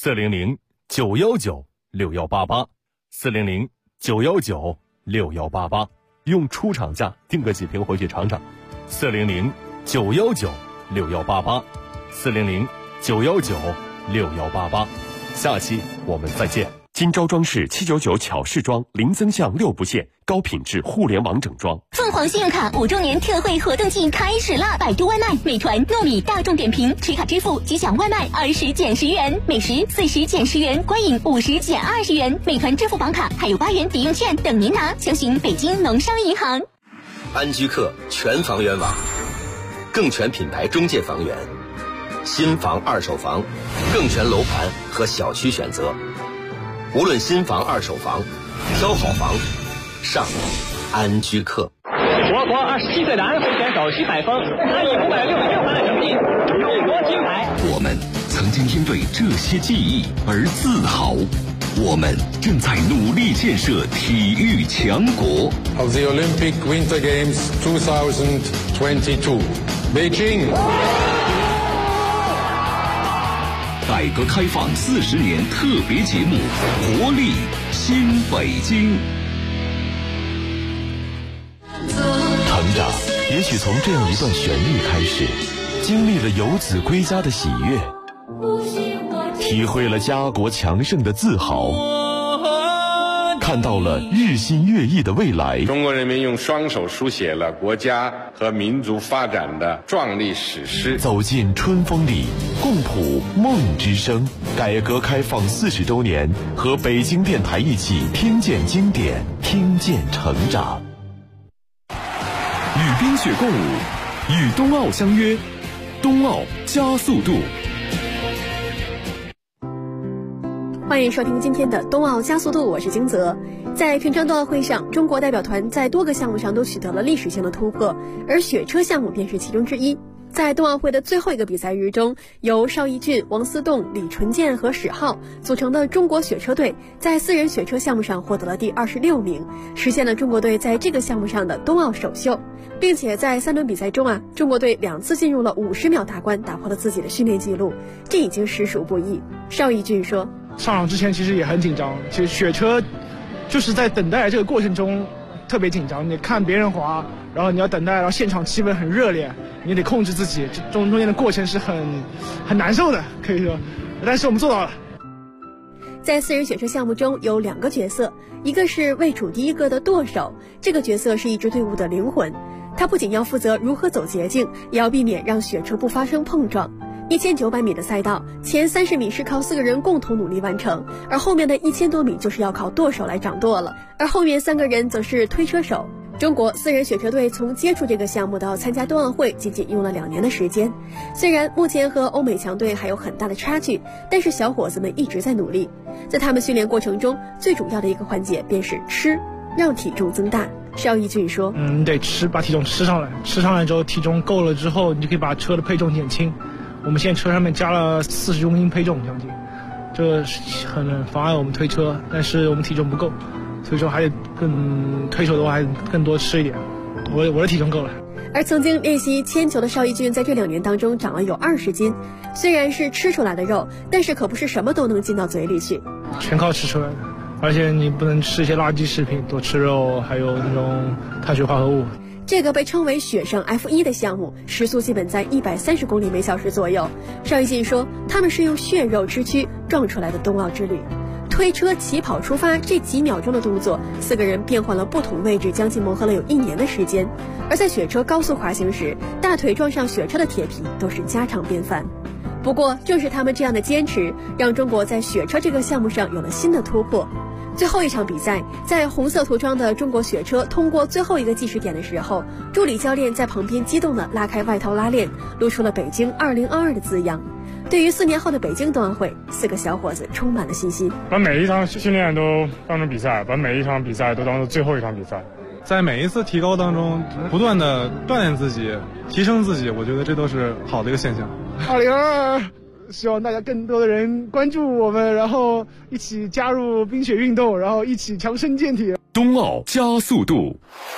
，400-919-6188，400-919-6188，用出厂价订个几瓶回去尝尝。400-919-6188，400-919-6188。下期我们再见。 金招装饰799巧饰装，零增项6不限，高品质互联网整装。 凤凰信用卡5周年特惠活动季开始啦！百度外卖、美团、糯米、大众点评持卡支付即享外卖20减10元，美食40减10元，观影50减20元。美团支付宝卡还有8元抵用券等您拿，详询北京农商银行。 安居客全房源网，更全品牌中介房源，新房、二手房，更全楼盘和小区选择。无论新房、二手房，挑好房，上安居客。 我国27岁的安徽选手徐海峰，他以566分的成绩荣夺金牌。 我们曾经因为这些记忆而自豪，我们正在努力建设体育强国。 Of the Olympic Winter Games 2022, Beijing。 改革开放40年特别节目，活力新北京。 成长也许从这样一段旋律开始，经历了游子归家的喜悦，体会了家国强盛的自豪，看到了日新月异的未来。 中国人民用双手书写了国家和民族发展的壮丽史诗。 走进春风里，共谱梦之声。改革开放40周年，和北京电台一起听见经典，听见成长。 与冰雪共舞，与冬奥相约，冬奥加速度。 欢迎收听今天的冬奥加速度，我是金泽。在平昌冬奥会上，中国代表团在多个项目上都取得了历史性的突破，而雪车项目便是其中之一。在冬奥会的最后一个比赛日中，由邵逸峻、王思栋、李纯健和史浩组成的中国雪车队在4人雪车项目上获得了第26名，实现了中国队在这个项目上的冬奥首秀。并且在3轮比赛中中国队2次进入了50秒大关，打破了自己的训练记录，这已经实属不易。邵逸峻说， 上场之前其实也很紧张，其实雪车就是在等待这个过程中特别紧张，你看别人滑，然后你要等待，然后现场气氛很热烈，你得控制自己，中间的过程是很难受的，可以说，但是我们做到了。 在4人雪车项目中有2个角色，一个是位处第一个的舵手，这个角色是一支队伍的灵魂，他不仅要负责如何走捷径，也要避免让雪车不发生碰撞。1900米的赛道，前30米是靠4个人共同努力完成，而后面的1000多米就是要靠舵手来掌舵了，而后面3个人则是推车手。中国4人雪车队从接触这个项目到参加冬奥会仅仅用了2年的时间，虽然目前和欧美强队还有很大的差距，但是小伙子们一直在努力。在他们训练过程中，最主要的一个环节便是吃，让体重增大。邵逸峻说， 你得吃，把体重吃上来，吃上来之后体重够了之后，你就可以把车的配重减轻。我们现在车上面加了40公斤配重将近，这很妨碍我们推车，但是我们体重不够，所以说还得推手的话还更多吃一点，我的体重够了。 而曾经练习铅球的邵逸峻在这2年当中长了有20斤，虽然是吃出来的肉，但是可不是什么都能进到嘴里去， 全靠吃出来的，而且你不能吃一些垃圾食品，多吃肉，还有那种碳水化合物。 这个被称为雪上 F1 的项目，时速基本在130公里每小时左右。邵逸峻说，他们是用血肉之躯撞出来的冬奥之旅。推车起跑出发这几秒钟的动作，4个人变换了不同位置，将近磨合了有1年的时间。而在雪车高速滑行时，大腿撞上雪车的铁皮都是家常便饭。不过正是他们这样的坚持，让中国在雪车这个项目上有了新的突破。最后一场比赛，在红色涂装的中国雪车通过最后一个计时点的时候，助理教练在旁边激动地拉开外套拉链，露出了北京2022的字样。对于4年后的北京冬奥会，4个小伙子充满了信心， 把每一场训练都当成比赛，把每一场比赛都当做最后一场比赛。 在每一次提高当中，不断的锻炼自己，提升自己，我觉得这都是好的一个现象。 2022，希望大家更多的人关注我们，然后一起加入冰雪运动，然后一起强身健体。 冬奥加速度，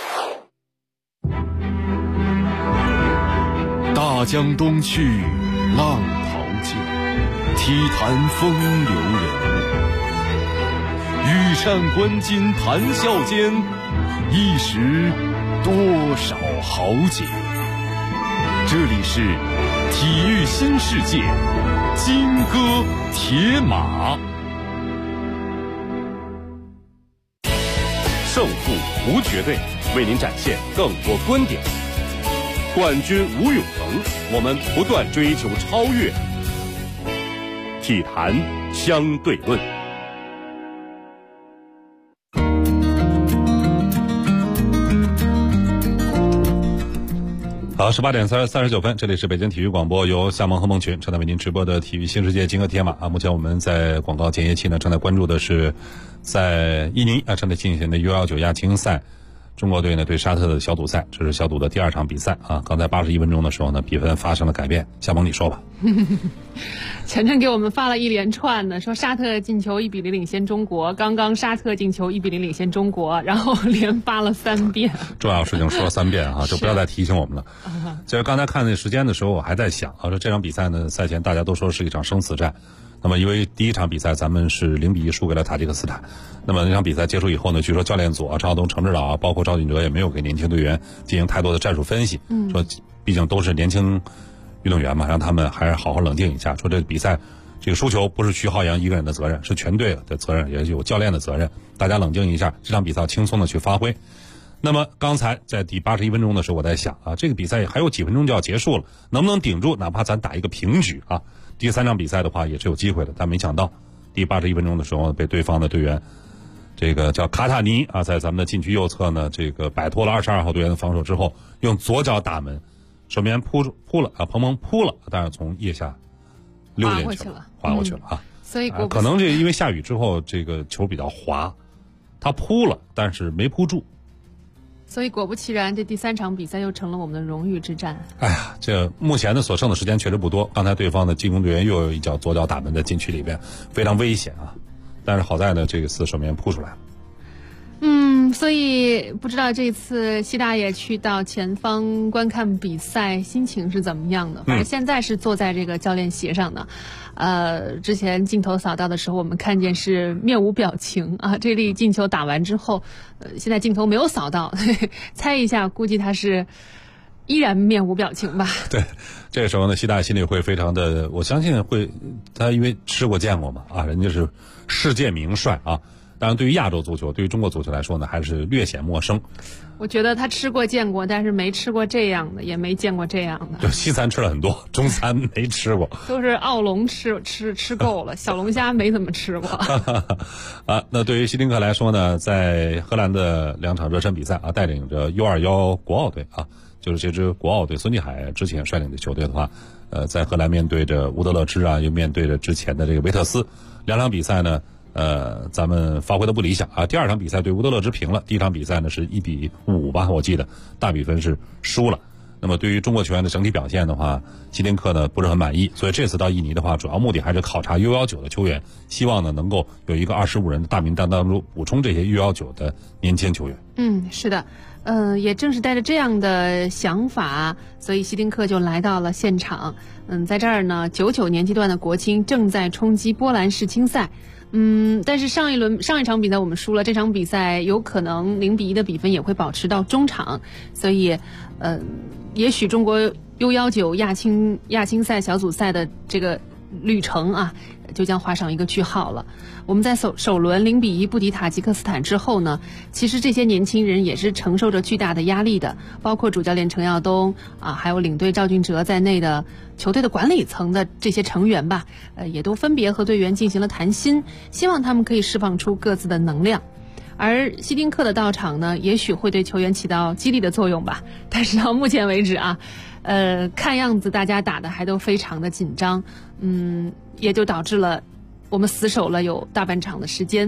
大江东去，浪淘尽，体坛风流人物。羽扇纶巾谈笑间，一时多少豪杰。这里是体育新世界，金戈铁马。胜负无绝对，为您展现更多观点。冠军无永恒，我们不断追求超越。体坛相对论。 好，18点39分，这里是北京体育广播，由夏萌和梦群正在为您直播的体育新世界金戈铁马啊。目前我们在广告间歇期呢，正在关注的是在印尼正在进行的U19亚青赛，中国队呢对沙特的小组赛，这是小组的第2场比赛啊。刚才81分钟的时候呢，比分发生了改变。夏萌，你说吧。 晨晨给我们发了一连串的，说沙特进球1-0领先中国，刚刚沙特进球1-0领先中国，然后连发了3遍。 重要事情说了3遍啊，就不要再提醒我们了。就是刚才看那时间的时候，我还在想啊，说这场比赛呢，赛前大家都说是一场生死战。那么因为第一场比赛咱们是0-1输给了塔吉克斯坦，那么那场比赛结束以后呢，据说教练组陈浩东、程指导包括赵俊哲也没有给年轻队员进行太多的战术分析，说毕竟都是年轻运动员嘛，让他们还是好好冷静一下。说这个比赛这个输球不是徐浩洋一个人的责任，是全队的责任，也有教练的责任。大家冷静一下，这场比赛轻松的去发挥。那么刚才在第81分钟的时候，我在想啊，这个比赛还有几分钟就要结束了，能不能顶住？哪怕咱打一个平局啊，第3场比赛的话也是有机会的。但没想到第81分钟的时候被对方的队员，这个叫卡塔尼啊，在咱们的禁区右侧呢，这个摆脱了22号队员的防守之后，用左脚打门，手面扑了啊，彭扑了，但是从腋下溜进去了，滑过去了啊。 所以可能这因为下雨之后，这个球比较滑，他扑了，但是没扑住。 所以果不其然，这第3场比赛又成了我们的荣誉之战。 哎呀，这目前的所剩的时间确实不多。刚才对方的进攻队员又有一脚左脚打门在禁区里边，非常危险啊！但是好在呢，这个次手面扑出来了。 所以不知道这次西大爷去到前方观看比赛，心情是怎么样的？反正现在是坐在这个教练席上的。之前镜头扫到的时候，我们看见是面无表情啊。这粒进球打完之后，现在镜头没有扫到，猜一下，估计他是依然面无表情吧？ 对，这个时候呢，西大爷心里会非常的，我相信会，他因为吃过见过嘛啊，人家是世界名帅啊。当然，对于亚洲足球，对于中国足球来说呢，还是略显陌生。 我觉得他吃过见过，但是没吃过这样的，也没见过这样的。 就西餐吃了很多，中餐没吃过。 都是澳龙吃够了，小龙虾没怎么吃过。 啊，那对于希丁克来说呢，在荷兰的2场热身比赛啊，带领着U21国奥队啊，就是这支国奥队孙继海之前率领的球队的话，在荷兰面对着乌德勒支啊，又面对着之前的这个维特斯，2场比赛呢。咱们发挥的不理想啊。第2场比赛对乌德勒支平了，第1场比赛呢是1-5吧，我记得大比分是输了。那么对于中国球员的整体表现的话，希丁克呢不是很满意，所以这次到印尼的话，主要目的还是考察 U19 的球员，希望呢能够有一个25人的大名单当中补充这些 U19 的年轻球员。 是的。也正是带着这样的想法，所以希丁克就来到了现场。在这儿呢，99年级段的国青正在冲击波兰世青赛。但是上一场比赛我们输了，这场比赛有可能0-1的比分也会保持到中场，所以也许中国 U19 亚青赛小组赛的这个旅程啊，就将画上一个句号了。我们在首轮0-1不敌塔吉克斯坦之后呢，其实这些年轻人也是承受着巨大的压力的，包括主教练程耀东啊，还有领队赵俊哲在内的球队的管理层的这些成员吧，也都分别和队员进行了谈心，希望他们可以释放出各自的能量。而希丁克的到场呢，也许会对球员起到激励的作用吧。但是到目前为止啊，看样子大家打的还都非常的紧张，也就导致了我们死守了有大半场的时间。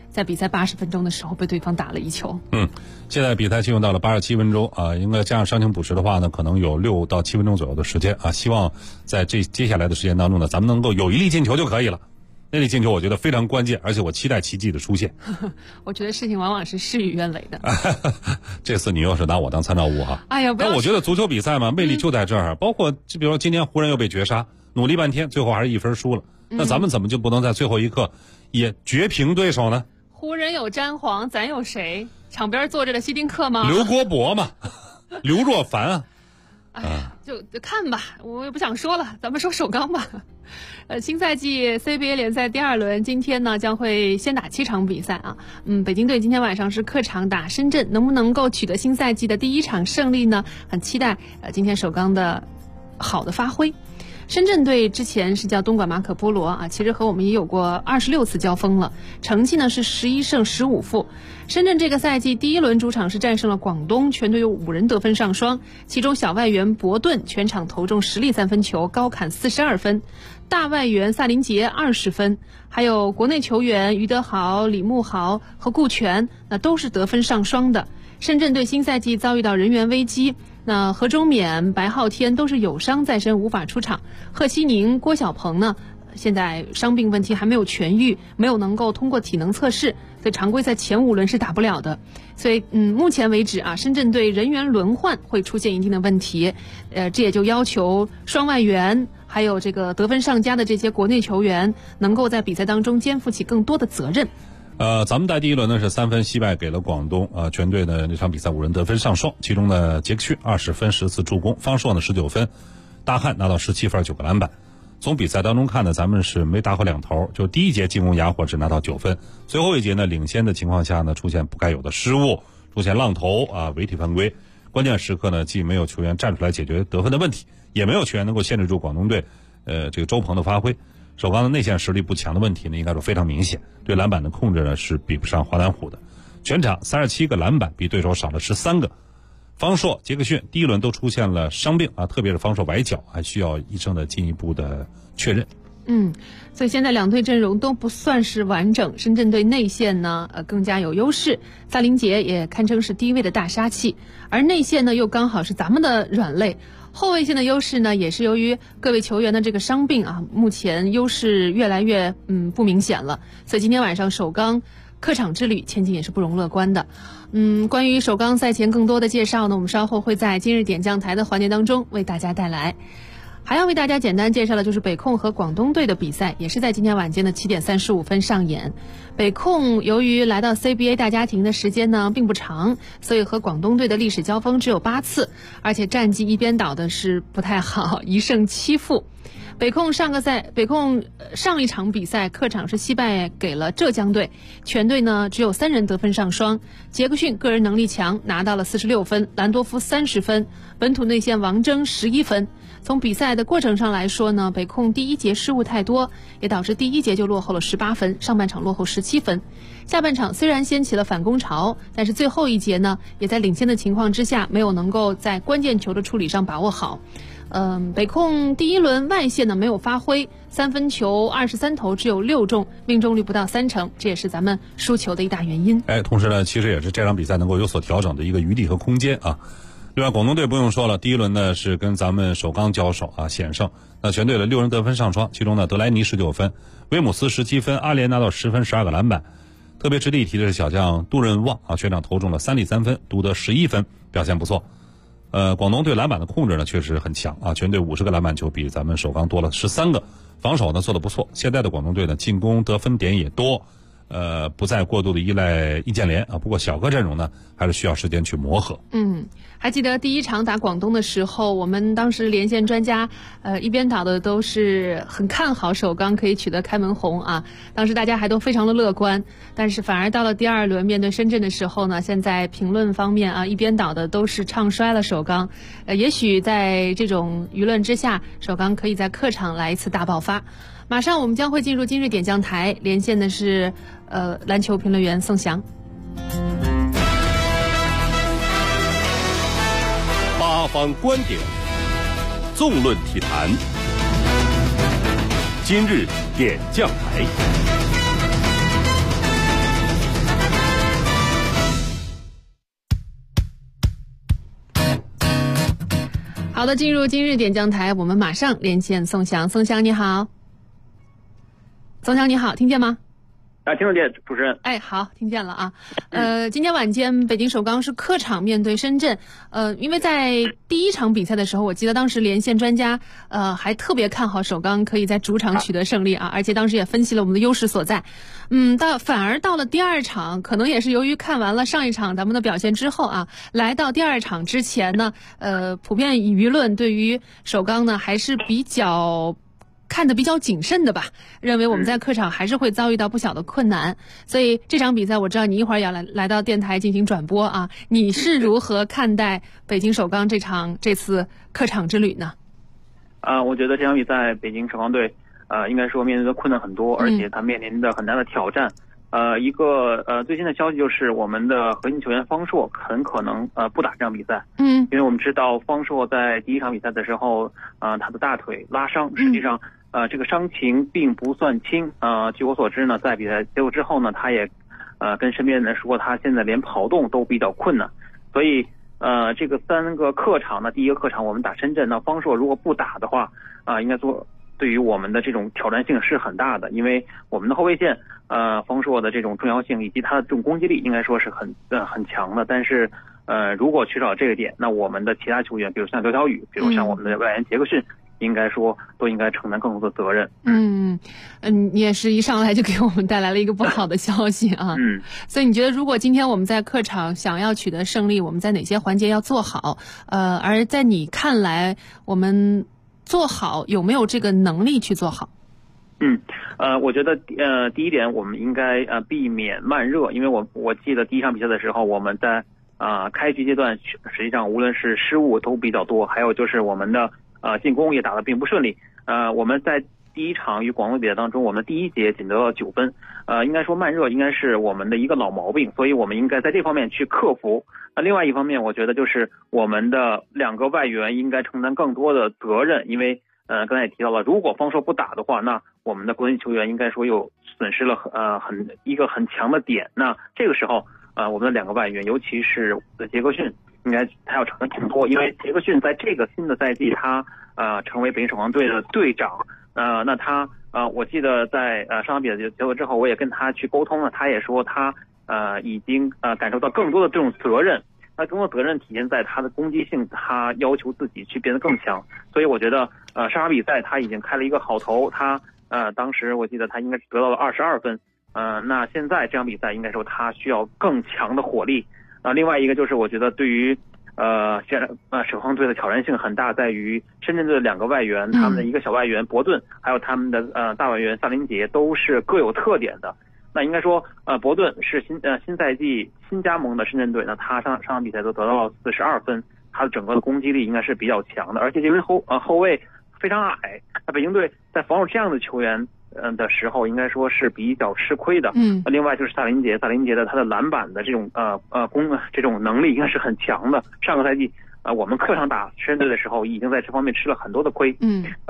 在比赛80分钟的时候被对方打了1球。 现在比赛进入到了87分钟啊，应该加上伤停补时的话呢，可能有6到7分钟左右的时间啊。希望在接下来的时间当中呢，咱们能够有一粒进球就可以了。那粒进球我觉得非常关键，而且我期待奇迹的出现。 我觉得事情往往是事与愿违的。 这次你又是拿我当参照物哈。 哎呀， 但我觉得足球比赛嘛，魅力就在这儿。包括就比如说今天湖人又被绝杀，努力半天，最后还是1分输了。那咱们怎么就不能在最后一刻也绝平对手呢？ 湖人有詹皇，咱有谁？场边坐着的希丁克吗？ 刘国博嘛，刘若凡啊。 哎呀，就看吧，我也不想说了，咱们说首钢吧。新赛季 CBA 联赛第2轮，今天呢将会先打7场比赛啊。北京队今天晚上是客场打深圳，能不能够取得新赛季的第1场胜利呢？很期待今天首钢的好的发挥。深圳队之前是叫东莞马可波罗啊，其实和我们也有过26次交锋了，成绩呢是11胜15负。深圳这个赛季第1轮主场是战胜了广东，全队有5人得分上双，其中小外援伯顿全场投中10粒3分球，高砍42分，大外援萨林杰20分，还有国内球员于德豪、李慕豪和顾全，那都是得分上双的。深圳队新赛季遭遇到人员危机，那何忠勉、白昊天都是有伤在身，无法出场。贺西宁、郭晓鹏呢，现在伤病问题还没有痊愈，没有能够通过体能测试，所以常规赛前5轮是打不了的。所以目前为止啊，深圳队人员轮换会出现一定的问题，这也就要求双外援还有这个得分上佳的这些国内球员能够在比赛当中肩负起更多的责任。 咱们在第1轮呢是3分惜败给了广东啊，全队呢那场比赛5人得分上双，其中呢杰克逊20分10次助攻，方硕呢19分，大汉拿到17分9个篮板。从比赛当中看呢，咱们是没打好2头，就第1节进攻哑火只拿到9分，最后一节呢领先的情况下呢出现不该有的失误，出现浪投啊违体犯规，关键时刻呢既没有球员站出来解决得分的问题，也没有球员能够限制住广东队这个周鹏的发挥。首钢的内线实力不强的问题呢，应该说非常明显，对篮板的控制呢是比不上华南虎的。全场37个篮板，比对手少了13个。方硕、杰克逊第1轮都出现了伤病啊，特别是方硕崴脚，还需要医生的进一步的确认。 所以现在2队阵容都不算是完整，深圳队内线呢更加有优势，萨林杰也堪称是低位的大杀器，而内线呢又刚好是咱们的软肋。后卫线的优势呢，也是由于各位球员的这个伤病啊，目前优势越来越不明显了。所以今天晚上首钢客场之旅前景也是不容乐观的。关于首钢赛前更多的介绍呢，我们稍后会在今日点将台的环节当中为大家带来。还要为大家简单介绍的就是北控和广东队的比赛，也是在今天晚间的7点35分上演。北控由于来到 CBA 大家庭的时间呢并不长，所以和广东队的历史交锋只有8次，而且战绩一边倒的是不太好，1胜7负。北控上一场比赛客场是惜败给了浙江队，全队呢只有3人得分上双，杰克逊个人能力强，拿到了46分，兰多夫30分，本土内线王铮11分。从比赛的过程上来说呢，北控第1节失误太多，也导致第1节就落后了18分，上半场落后17分。下半场虽然掀起了反攻潮，但是最后一节呢，也在领先的情况之下，没有能够在关键球的处理上把握好。北控第1轮外线呢没有发挥，3分球23投只有6中，命中率不到30%，这也是咱们输球的一大原因。 同时呢，其实也是这场比赛能够有所调整的一个余地和空间啊。另外，广东队不用说了，第1轮呢是跟咱们首钢交手啊，险胜。那全队的6人得分上双，其中呢德莱尼19分，威姆斯17分，阿联拿到10分12个篮板。特别值得一提的是小将杜任旺啊，全场投中了3粒3分，独得11分，表现不错。广东队篮板的控制呢确实很强啊，全队50个篮板球比咱们首钢多了13个，防守呢做得不错。现在的广东队呢进攻得分点也多，不再过度的依赖易建联啊。不过小个阵容呢还是需要时间去磨合。 还记得第1场打广东的时候，我们当时连线专家一边倒的都是很看好首钢可以取得开门红啊，当时大家还都非常的乐观。但是反而到了第2轮面对深圳的时候呢，现在评论方面啊一边倒的都是唱衰了首钢。也许在这种舆论之下，首钢可以在客场来一次大爆发。马上我们将会进入今日点将台，连线的是篮球评论员宋翔。 八方观点，纵论体坛，今日点将台。 好的，进入今日点将台，我们马上连线宋翔。宋翔你好。宋翔你好，听见吗？ 听得见，主持人。 好，听见了啊。今天晚间北京首钢是客场面对深圳。因为在第一场比赛的时候，我记得当时连线专家还特别看好首钢可以在主场取得胜利啊，而且当时也分析了我们的优势所在。反而到了第二场，可能也是由于看完了上一场咱们的表现之后啊，来到第二场之前呢，普遍舆论对于首钢呢还是看得比较谨慎的吧，认为我们在客场还是会遭遇到不小的困难。所以这场比赛我知道你一会儿要来到电台进行转播啊，你是如何看待北京首钢这次客场之旅呢？ 我觉得这场比赛北京首钢队应该说面对的困难很多，而且他面临的很大的挑战。一个最新的消息就是我们的核心球员方硕很可能不打这场比赛。因为我们知道方硕在第一场比赛的时候他的大腿拉伤，实际上这个伤情并不算轻。据我所知呢，在比赛结束之后呢，他也跟身边人说他现在连跑动都比较困难。所以这个3个客场呢，第一个客场我们打深圳，那方硕如果不打的话应该说对于我们的这种挑战性是很大的，因为我们的后卫线方硕的这种重要性以及他的这种攻击力应该说是很强的。但是如果缺少这个点，那我们的其他球员，比如像刘晓宇，比如像我们的外援杰克逊，应该说都应该承担更多的责任。 你也是一上来就给我们带来了一个不好的消息啊。所以你觉得如果今天我们在客场想要取得胜利，我们在哪些环节要做好？而在你看来，我们做好有没有这个能力去做好？ 我觉得第一点我们应该避免慢热，因为我记得第一场比赛的时候，我们在开局阶段实际上无论是失误都比较多，还有就是我们的进攻也打得并不顺利。我们在第一场与广东比赛当中，我们第一节仅得了9分。应该说慢热应该是我们的一个老毛病，所以我们应该在这方面去克服。另外一方面，我觉得就是我们的2个外援应该承担更多的责任，因为刚才也提到了，如果方硕不打的话，那我们的国内球员应该说又损失了一个很强的点。那这个时候我们的2个外援，尤其是杰克逊，应该他要承担更多，因为杰克逊在这个新的赛季他成为北京首钢队的队长。那他我记得在上场比赛结束之后，我也跟他去沟通了，他也说他已经感受到更多的这种责任。那更多责任体现在他的攻击性，他要求自己去变得更强。所以我觉得上场比赛他已经开了一个好头，他当时我记得他应该是得到了22分。那现在这场比赛应该说他需要更强的火力。另外一个就是我觉得对于首钢队的挑战性很大，在于深圳队的2个外援，他们的一个小外援伯顿，还有他们的大外援萨林杰都是各有特点的。那应该说伯顿是新赛季新加盟的深圳队，那他上场比赛都得到了42分，他的整个的攻击力应该是比较强的，而且这位后卫非常矮，那北京队在防守这样的球员的时候，应该说是比较吃亏的。另外就是萨林杰的他的篮板的这种这种能力应该是很强的。上个赛季我们客场打深圳队的时候，已经在这方面吃了很多的亏。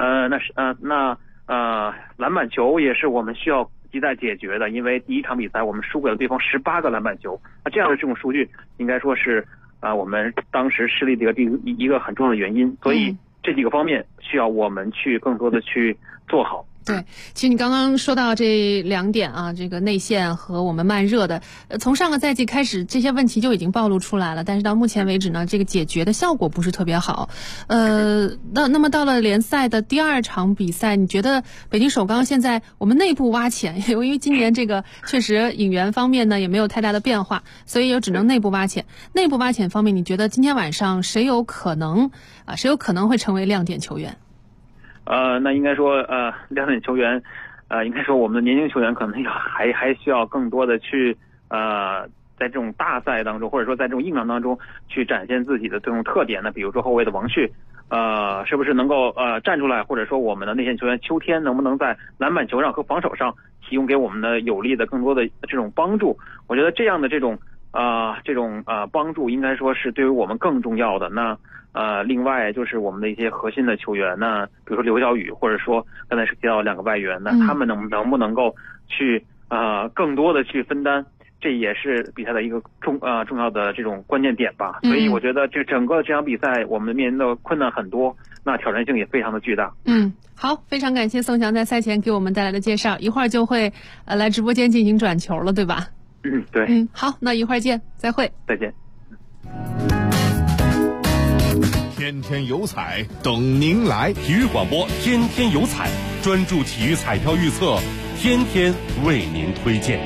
篮板球也是我们需要亟待解决的，因为第一场比赛我们输给了对方18个篮板球。那这样的这种数据应该说是我们当时失利的一个很重要的原因。所以这几个方面需要我们去更多的去做好。 对，其实你刚刚说到这2点啊，这个内线和我们慢热的，从上个赛季开始这些问题就已经暴露出来了，但是到目前为止呢，这个解决的效果不是特别好。那么到了联赛的第2场比赛，你觉得北京首钢现在我们内部挖潜，因为今年这个确实引援方面呢也没有太大的变化，所以也只能内部挖潜。内部挖潜方面，你觉得今天晚上谁有可能会成为亮点球员？ 那应该说亮点球员应该说我们的年轻球员可能还需要更多的去在这种大赛当中，或者说在这种硬仗当中去展现自己的这种特点呢。比如说后卫的王旭是不是能够站出来，或者说我们的内线球员秋天能不能在篮板球上和防守上提供给我们的有力的更多的这种帮助。我觉得这样的这种帮助应该说是对于我们更重要的。那另外就是我们的一些核心的球员呢，比如说刘晓宇，或者说刚才是提到2个外援呢，他们能不能够去更多的去分担这也是比赛的一个重要的这种关键点吧。所以我觉得这整个这场比赛我们面临的困难很多，那挑战性也非常的巨大。 好，非常感谢宋翔在赛前给我们带来的介绍，一会儿就会来直播间进行转球了，对吧？ 对。 好，那一会儿见，再会。 再见。 天天有彩等您来， 体育广播天天有彩，专注体育彩票预测，天天为您推荐。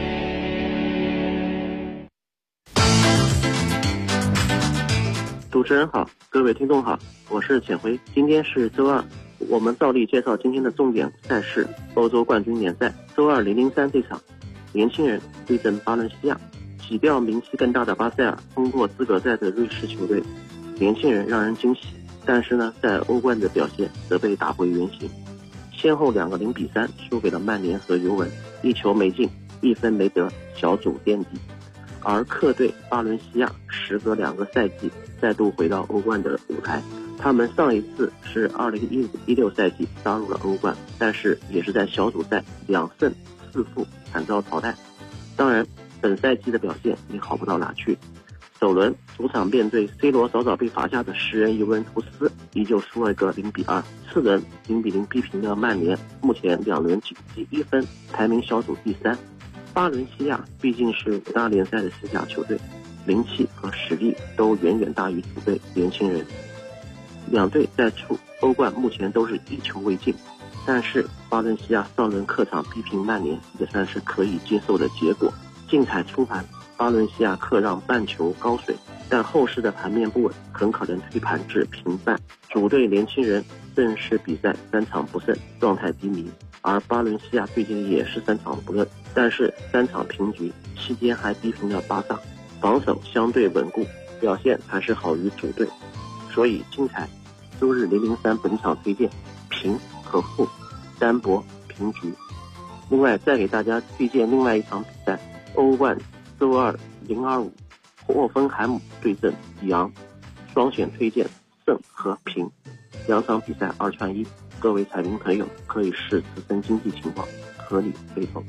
主持人好，各位听众好，我是浅辉。今天是周二，我们照例介绍今天的重点赛事——欧洲冠军联赛。周二003这场，年轻人对阵巴伦西亚，洗掉名气更大的巴塞尔通过资格赛的瑞士球队。年轻人让人惊喜，但是呢，在欧冠的表现则被打回原形，先后2个0比3输给了曼联和尤文，1球没进，1分没得，小组垫底。而客队巴伦西亚时隔2个赛季再度回到欧冠的舞台，他们上一次是2015-16赛季杀入了欧冠，但是也是在小组赛2胜4负惨遭淘汰。当然，本赛季的表现也好不到哪去。首轮主场面对 C 罗早早被罚下的10人尤文图斯，依旧输了一个0比2。次轮0比0逼平的曼联，目前2轮仅积1分，排名小组第3。巴伦西亚毕竟是5大联赛的西甲球队，名气和实力都远远大于主队年轻人。两队在欧冠目前都是1球未进，但是巴伦西亚上轮客场逼平曼联也算是可以接受的结果。竞彩初盘，巴伦西亚客让半球高水，但后市的盘面不稳，很可能推盘至平半。主队年轻人正式比赛3场不胜，状态低迷，而巴伦西亚最近也是3场不胜，但是3场平局，期间还逼平了巴萨，防守相对稳固，表现还是好于主队。所以竞彩周日003本场推荐平和负，单博平局。另外再给大家推荐另外一场比赛，欧冠周二025霍芬海姆对阵里昂，双选推荐胜和平，2场比赛2串1，各位彩民朋友可以视自身经济情况合理配投。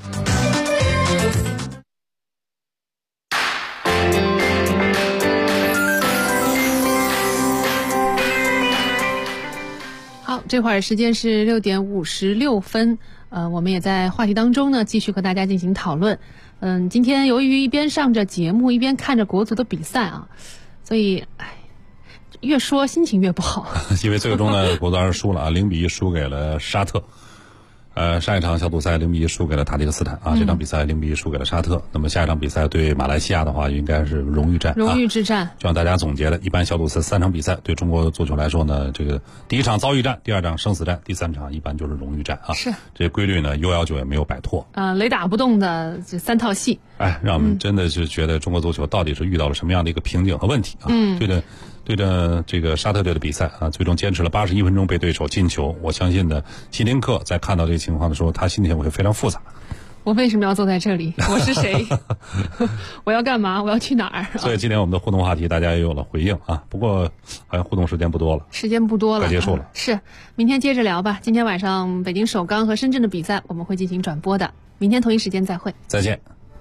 好，这会儿时间是6点56分，我们也在话题当中呢，继续和大家进行讨论。今天由于一边上着节目，一边看着国足的比赛啊，所以越说心情越不好。 因为最终呢，国足还是输了啊，0比1输给了沙特。上一场小组赛0比1输给了塔吉克斯坦啊，这场比赛0比1输给了沙特。那么下一场比赛对马来西亚的话，应该是荣誉战， 荣誉之战。 就像大家总结的，一般小组赛3场比赛对中国足球来说呢，这个第一场遭遇战，第2场生死战，第3场一般就是荣誉战啊。 是这规律呢，U19也没有摆脱。 雷打不动的这3套戏。 让我们真的是觉得中国足球到底是遇到了什么样的一个瓶颈和问题啊？对着这个沙特队的比赛啊，最终坚持了81分钟被对手进球。我相信呢，希林克在看到这个情况的时候，他心情会非常复杂。 我为什么要坐在这里？我是谁？我要干嘛？我要去哪儿？ 所以今天我们的互动话题大家也有了回应啊。不过好像互动时间不多了，该结束了。 是，明天接着聊吧。今天晚上北京首钢和深圳的比赛我们会进行转播的。明天同一时间再会。 再见。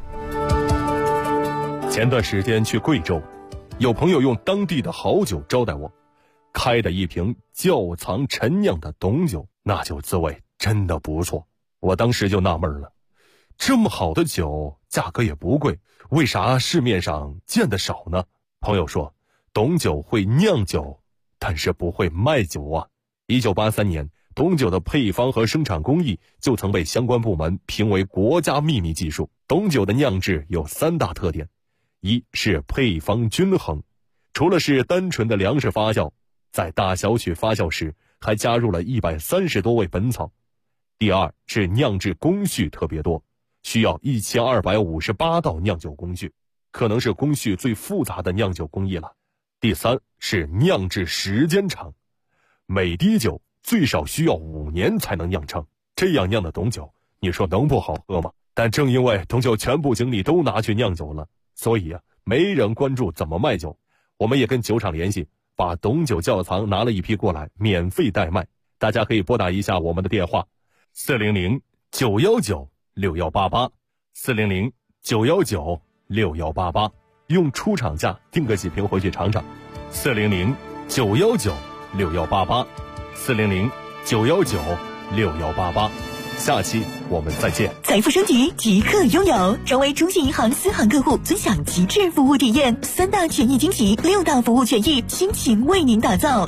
前段时间去贵州，有朋友用当地的好酒招待我，开的一瓶窖藏陈酿的董酒，那酒滋味真的不错。我当时就纳闷了，这么好的酒价格也不贵，为啥市面上见得少呢？朋友说，董酒会酿酒，但是不会卖酒啊。1983年，董酒的配方和生产工艺就曾被相关部门评为国家秘密技术。董酒的酿制有3大特点，一是配方均衡，除了是单纯的粮食发酵，在大小曲发酵时还加入了130多味本草。第二是酿制工序特别多，需要1258道酿酒工序，可能是工序最复杂的酿酒工艺了。第三是酿制时间长，每滴酒最少需要5年才能酿成，这样酿的董酒，你说能不好喝吗？但正因为董酒全部精力都拿去酿酒了，所以没人关注怎么卖酒。我们也跟酒厂联系，把董酒窖藏拿了一批过来，免费代卖。大家可以拨打一下我们的电话400-919-6188 400-919-6188 6188，用出厂价订个几瓶回去尝尝。400-919-6188，400-919-6188。下期我们再见。 财富升级即刻拥有，成为中信银行私行客户，尊享极致服务体验，3大权益惊喜，6大服务权益，倾情为您打造。